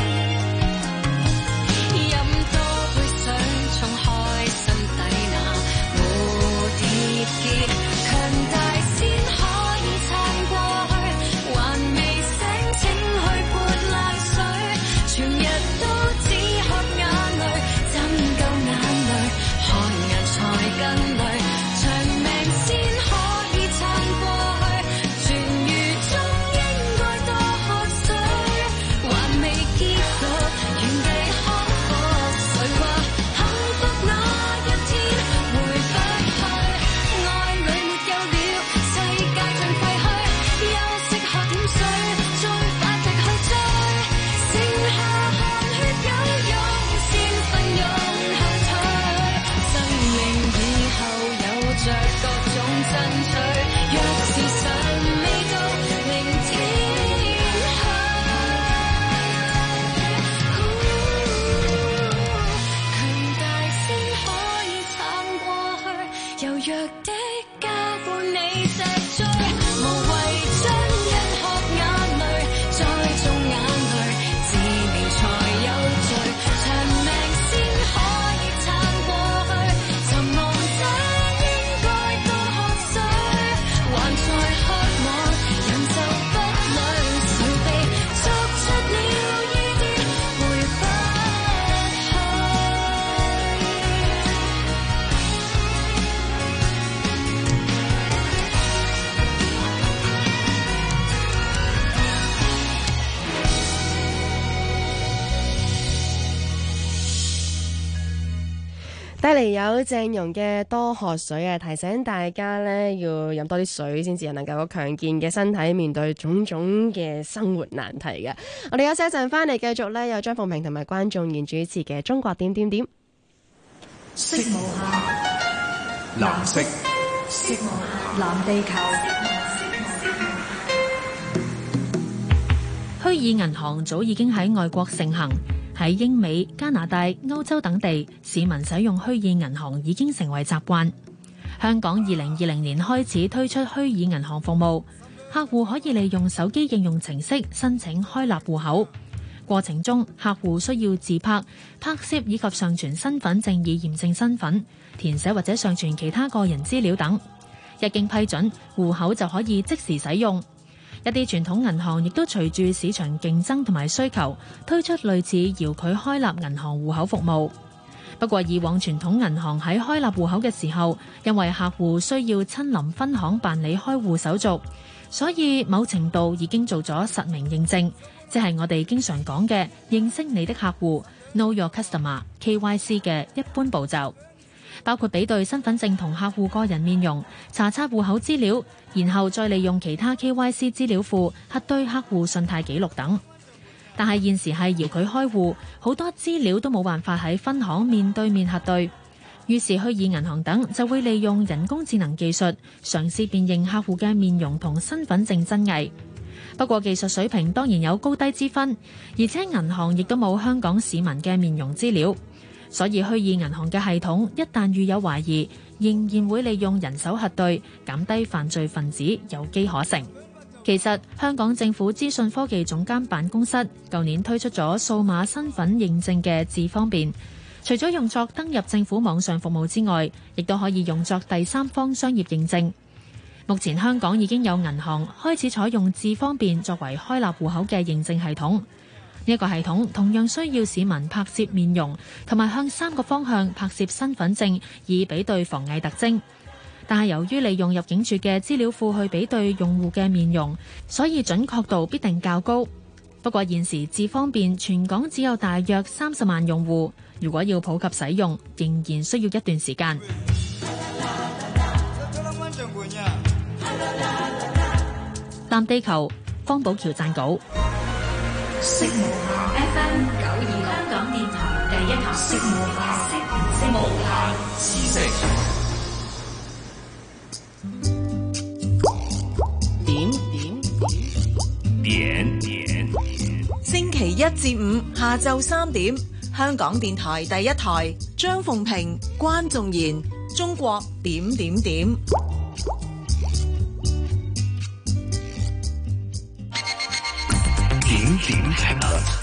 飲多杯水沖開心底那蝴蝶結，強大先可以撐過去，還未醒請去潑冷水，全日都只喝眼淚，怎夠眼淚？看顏才更累，長命先可以撐過去，痊癒中應該多喝水，還未結局，原地康復，誰話幸福那一天會不去？愛裏沒有了，世界像廢墟，休息喝點水，再發力去追，剩下汗血有用，先奮勇後退。生命以後有着各種爭取，若時辰未到，明天去。強大先可以撐過去，柔弱的交換你脊椎，無謂將一喝眼淚再種眼淚，治療才有罪，長命先可以撐過去，尋望者應該多喝水，還在渴望人就不累，誰被作出了依啲回不去？ 帶嚟有鄭融嘅多喝水啊，提醒大家呢要飲多啲水先至能夠有強健嘅身體面對種種嘅生活難題嘅。我哋休息一陣翻嚟繼續呢，有張鳳平同埋關仲賢主持嘅中國點點點。 色無限， 藍色， 色無限，藍地球。 虛擬銀行早已經喺外國盛行，喺英美、加拿大、歐洲等地，市民使用虛擬銀行已經成為習慣。香港2020年開始推出虛擬銀行服務，客戶可以利用手機應用程式申請開立戶口。過程中，客戶需要自拍、拍攝以及上傳身份證以驗證身份，填寫或者上傳其他個人資料等。一經批准，戶口就可以即時使用。一啲傳統銀行亦都隨住市場競爭同埋需求，推出類似遙距開立銀行戶口服務。不過以往傳統銀行喺開立戶口嘅時候，因為客戶需要親臨分行辦理開戶手續，所以某程度已經做咗實名認證，即係我哋經常講嘅認識你的客戶 Know Your Customer KYC 嘅一般步驟，包括比對身份證同客戶個人面容，查冊戶口資料，然後再利用其他 KYC 資料庫核對客戶信貸記錄等。但係現時係遙距開戶，好多資料都冇辦法喺分行面對面核對，於是虛擬銀行等就會利用人工智能技術，嘗試辨認客戶嘅面容同身份證真偽。不過技術水平當然有高低之分，而且銀行亦都冇香港市民嘅面容資料，所以虛擬銀行嘅系統一旦遇有懷疑，仍然會利用人手核對，減低犯罪分子有機可乘。其實香港政府資訊科技總監辦公室舊年推出咗數碼身份認證嘅智方便，除咗用作登入政府網上服務之外，亦都可以用作第三方商業認證。目前香港已經有銀行開始採用智方便作為開立戶口嘅認證系統。呢一個系統同樣需要市民拍攝面容，同埋向3個方向拍攝身份證，以比對防偽特徵。但係由於利用入境處嘅資料庫去比對用戶嘅面容，所以準確度必定較高。不過現時智方便全港只有大約30萬用戶，如果要普及使用，仍然需要一段時間。藍地球，方寶橋撰稿。 FM 92香港電台第一台，無限知識。 點星期一至五下晝3點，香港電台第一台，張鳳平、關仲賢，中國點點點。 點點評論。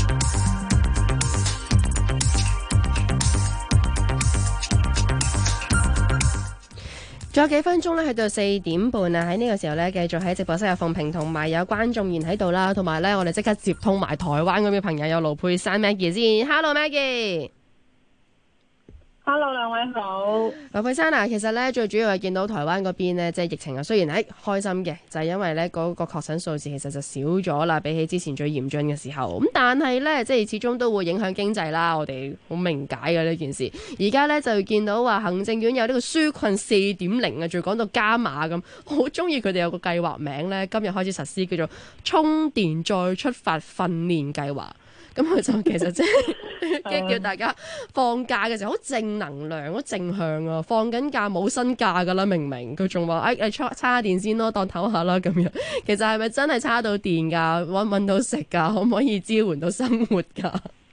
仲有幾分鐘咧，去到4點半啊！喺呢個時候咧，繼續喺直播室有鳳平同埋有關仲賢喺度啦，同埋咧我哋即刻接通埋台灣嗰邊朋友有盧珮珊 Maggie 先 ，Hello Maggie。Hello， 兩位好。 盧珮珊啊，其實咧最主要係見到台灣嗰邊呢，即係疫情啊，雖然係開心嘅，就係因為咧嗰個確診數字其實就少咗啦，比起之前最嚴峻嘅時候。咁但係咧，即係始終都會影響經濟啦，我哋好明解嘅呢件事。而家咧就見到話行政院有呢個紓困4.0啊，仲講到加碼咁，好中意佢哋有個計劃名咧，今日開始實施叫做充電再出發訓練計劃。咁佢就其實即係叫大家放假嘅時候好正能量、好正向啊！放緊假冇薪假噶啦，明明佢仲話叉電先咯，當唞下啦咁樣。其實係咪真係叉到電㗎？搵到食㗎？可唔可以支援到生活㗎？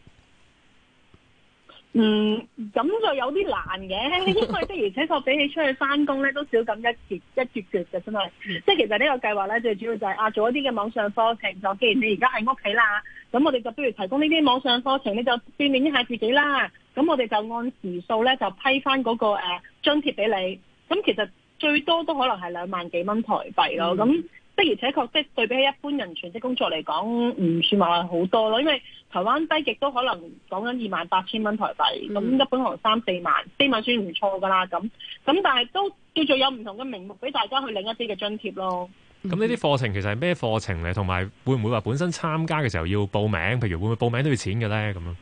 咁就有啲難嘅，因為的而且確比起出去翻工咧，都少咁一橛嘅，真係。即係其實呢個計劃咧，最主要就係做一啲嘅網上課程。就既然你而家喺屋企啦，咁我哋就不如提供呢啲網上課程，你就鍛鍊一下自己啦。咁我哋就按時數咧，就批翻嗰個津貼俾你。咁其實最多都可能係2萬幾蚊台幣咯。咁的而且確，即係對比起一般人全職工作嚟講，唔算話好多咯。因為台灣低極都可能講緊28,000蚊台幣，咁一般可能3-4萬，4萬算唔錯噶啦。咁但係都叫做有唔同嘅名目俾大家去領一啲嘅津貼咯。 咁呢啲課程其實係咩課程咧？同埋會唔會話本身參加嘅時候要報名？譬如會唔會報名都要錢嘅咧？咁樣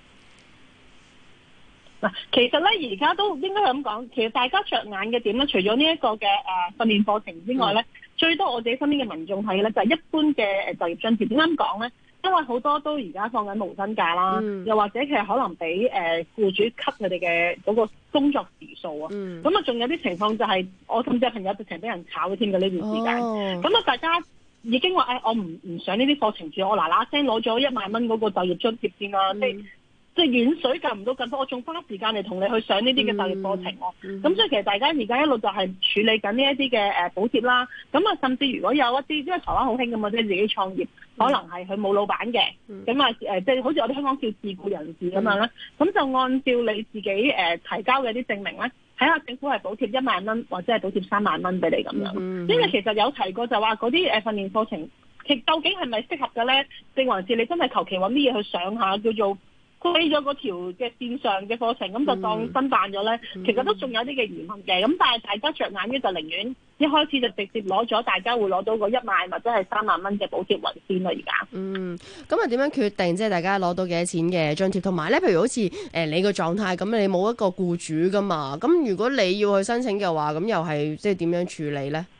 嗱，其實咧而家都應該係咁講。其實大家着眼嘅點咧，除咗呢一個嘅訓練課程之外咧，最多我自己身邊嘅民眾睇咧就係一般嘅就業津貼。點解咁講咧？因為好多都而家放緊無薪假啦，又或者其實可能俾僱主 cut 佢哋嘅嗰個工作時數啊，咁啊仲有啲情況就係我甚至係朋友直情俾人炒添嘅呢段時間，咁啊大家已經話我唔上呢啲課程住，我嗱聲攞咗1萬蚊嗰個就業津貼先啦，即係遠水救唔到近火，我仲花時間嚟同你去上呢啲嘅就業課程喎。咁所以其實大家而家一路就係處理緊呢一啲嘅補貼啦。咁啊，甚至如果有一啲，因為台灣好興㗎嘛，即係自己創業，可能係佢冇老闆嘅，咁啊即係好似我哋香港叫自僱人士咁樣啦。咁就按照你自己提交嘅啲證明咧，睇下政府係補貼1萬蚊或者係補貼3萬蚊俾你咁樣。因為其實有提過就話嗰啲訓練課程，其實究竟係咪適合嘅咧？定還是你真係求其揾啲嘢去上下叫做飛咗嗰條嘅線上嘅課程，咁就當申辦咗咧，其實都仲有啲嘅疑問嘅。咁但係大家着眼於就寧願一開始就直接攞咗，大家會攞到個1萬或者係3萬蚊嘅補貼為先啦。而家咁啊點樣決定即係大家攞到幾多錢嘅津貼？同埋咧，譬如好似你個狀態咁，你冇一個僱主噶嘛？咁如果你要去申請嘅話，咁又係即係點樣處理咧？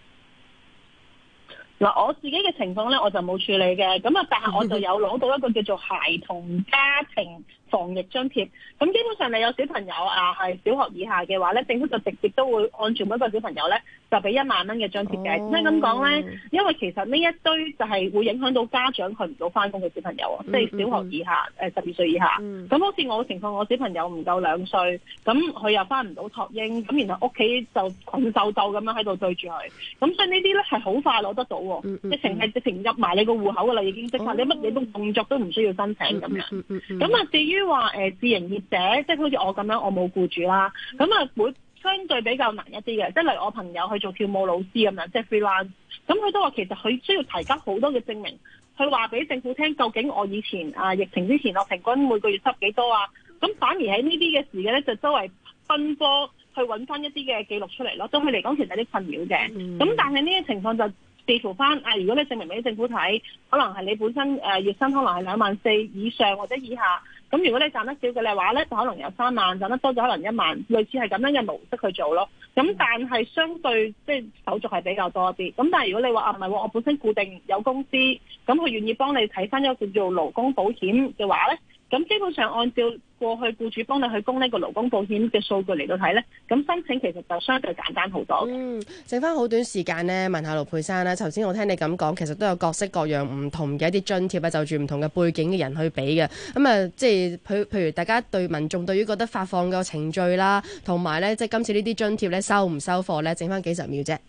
嗱，我自己嘅情況咧，我就冇處理嘅，咁啊，但係我就有攞到一個叫做孩童家庭防疫津貼。咁基本上你有小朋友係小學以下嘅話咧，政府就直接都會按住每一個小朋友咧就俾1萬蚊嘅津貼嘅。點解咁講咧？因為其實呢一堆就係會影響到家長去唔到翻工嘅小朋友啊，即係小學以下12歲以下。咁好似我嘅情況，我小朋友唔夠2歲，咁佢又翻唔到托嬰，咁然後屋企就困獸鬥咁樣喺度對住佢。咁所以呢啲咧係好快攞得到喎，直情入埋你個戶口噶啦，已經即刻你乜嘢都動作都唔需要申請咁樣。咁啊，至於話自營業者，即係好似我咁樣，我冇僱主啦，咁啊會相對比較難一啲嘅。即係例如我朋友去做跳舞老師咁樣，即係 freelance，咁佢都話其實佢需要提交好多嘅證明，去話俾政府聽究竟我以前疫情之前我平均每個月收幾多啊？咁反而喺呢啲嘅時嘅咧，就周圍奔波去揾翻一啲嘅記錄出嚟咯。對佢嚟講其實有啲困擾嘅。咁但係呢啲情況就視乎翻如果你證明俾政府睇，可能係你本身月薪可能係24000以上或者以下。咁如果你賺得少嘅話咧，就可能有3萬；賺得多就可能1萬，類似係咁樣嘅模式去做咯。咁但係相對即係手續係比較多啲。咁但係如果你話唔係喎，我本身固定有公司，咁佢願意幫你睇翻一個叫做勞工保險嘅話咧，咁基本上按照過去僱主幫你去供呢個勞工保險嘅數據嚟到睇咧，咁申請其實就相對簡單好多。 剩翻好短時間呢，問下盧珮珊啦。頭先我聽你咁講，其實都有各式各樣唔同嘅一啲津貼啊，就住唔同嘅背景嘅人去俾嘅。咁啊，即係譬如大家對民眾對於覺得發放嘅程序啦，同埋咧即係今次呢啲津貼咧收唔收貨咧，剩翻幾十秒啫。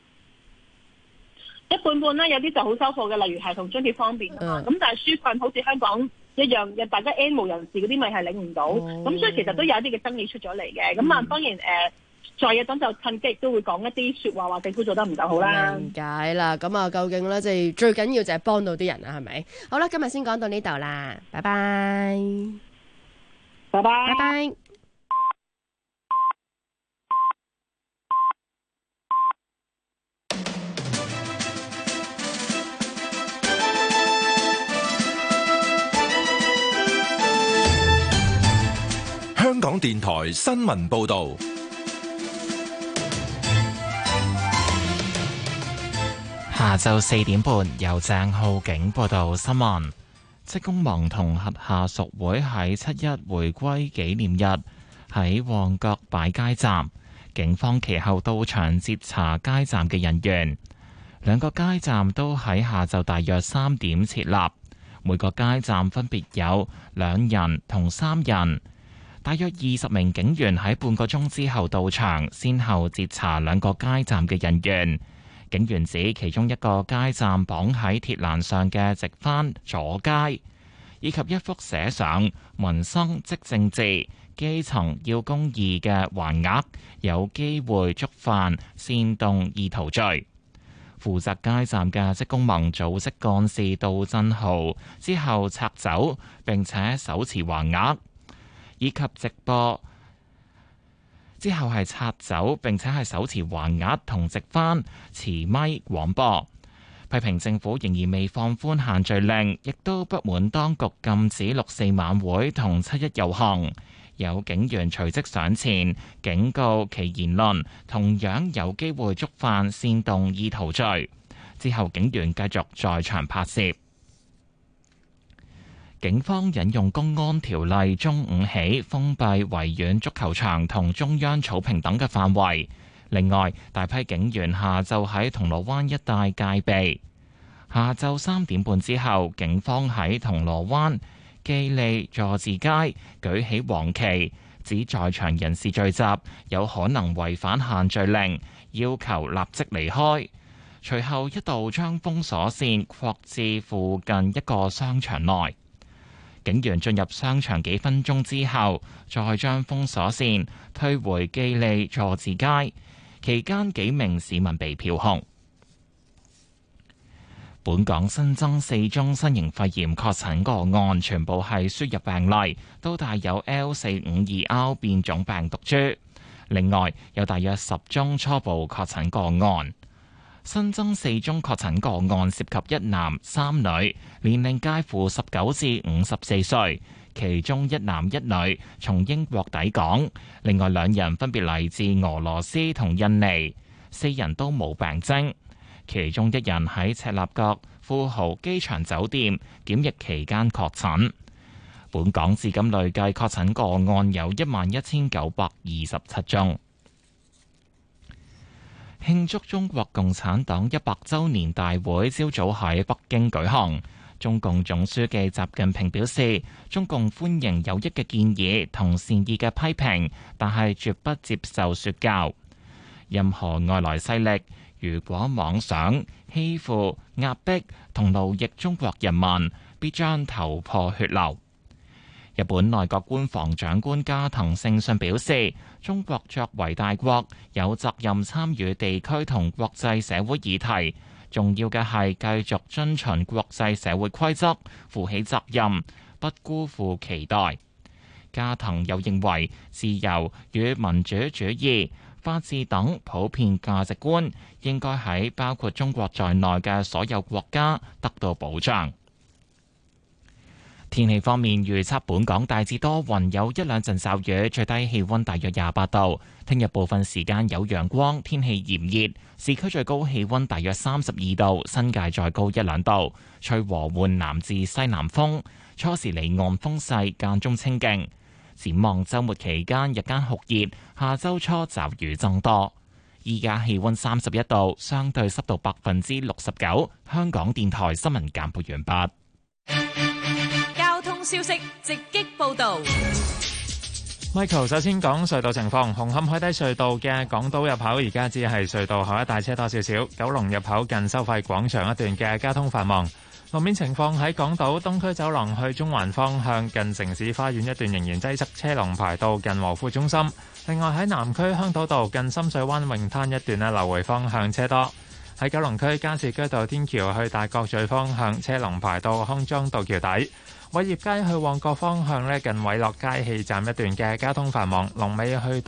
一半半啦，有啲就好收貨嘅，例如係同津貼方面咁但係紓困好似香港一樣，大家 N 無人士嗰啲咪係領唔到，咁所以其實都有一啲嘅爭議出咗嚟嘅。咁當然在野黨就趁機亦都會講一啲説話，政府做得唔夠好啦。 理解啦，咁啊，究竟咧即係最緊要就係幫到啲人啦，係咪？好啦，今日先講到呢度啦，拜拜， 拜拜， 拜拜。 香港電台新聞報導， 下晝4點半由鄭浩景報道新聞。職工盟同轄下屬會喺7·1回歸紀念日喺旺角擺街站，警方其後到場截查街站嘅人員。兩個街站都喺下晝大約3點設立，每個街站分別有2人同3人。大約20名警員喺半個鐘之後到場，先後截查兩個街站嘅人員。警員指其中一個街站綁喺鐵欄上嘅直幡阻街，以及一幅寫上民生即政治、基層要公義嘅橫額，有機會觸犯煽動意圖罪。負責街站嘅職工盟組織幹事杜振豪之後拆走並且手持橫額，以及直播之後係拆走並且係手持橫額同直幡持咪廣播，批評政府仍然未放寬限聚令，亦都不滿當局禁止6·4晚會同7·1遊行。有警員隨即上前警告其言論同樣有機會觸犯煽動意圖罪，之後警員繼續在場拍攝。警方引用公安條例中午起封閉維園足球場同中央草坪等嘅範圍。另外，大批警員下晝喺銅鑼灣一帶戒備。 下晝3點半之後，警方喺銅鑼灣記利佐治街舉起黃旗，指在場人士聚集有可能違反限聚令，要求立即離開。隨後一度將封鎖線擴至附近一個商場內。警員進入商場幾分鐘之後，再將封鎖線推回記利佐治街。期間幾名市民被票控。本港新增4宗新型肺炎確診個案，全部係輸入病例，都帶有 L452R 變種病毒株。另外有大約10宗初步確診個案。新增4宗確診個案，涉及1男3女，年齡介乎19至54歲，其中1男1女從英國抵港，另外2人分別嚟自俄羅斯同印尼，4人都冇病徵，其中1人喺赤鱲角富豪機場酒店檢疫期間確診。本港至今累計確診個案有11,927宗。慶祝中國共產黨100週年大會朝早喺北京舉行。中共總書記習近平表示，中共歡迎有益嘅建議同善意嘅批評，但係絕不接受說教。任何外來勢力如果妄想欺負、壓迫同奴役中國人民，必將頭破血流。日本內閣官房長官加藤勝信表示，中國作為大國，有責任參與地區同國際社會議題，重要嘅係繼續遵循國際社會規則，負起責任，不辜負期待。加藤又認為，自由與民主主義、法治等普遍價值觀，應該喺包括中國在內嘅所有國家得到保障。天氣方面，預測本港大致多雲，有1兩陣驟雨，最低氣溫大約28度。聽日部分時間有陽光，天氣炎熱，市區最高氣溫大約32度，新界再高1兩度。吹和緩南至西南風，初時離岸風勢間中清勁。展望週末期間日間酷熱，下週初驟雨增多。依家氣溫31度，相對濕度69%。香港電台新聞簡報完畢。 消息直擊報道。 Michael 首先講隧道情況，紅磡海底隧道嘅港島入口而家只係隧道口一帶車多少少，九龍入口近收費廣場一段嘅交通繁忙。路面情況喺港島東區走廊去中環方向近城市花園一段仍然擠塞，車龍排到近和富中心。另外喺南區香島道近深水灣泳灘一段流回方向車多。喺九龍區加士居道天橋去大角咀方向車龍排到康莊道橋底。偉業街去旺角方向近偉樂街氣站一段嘅交通繁忙，龍尾去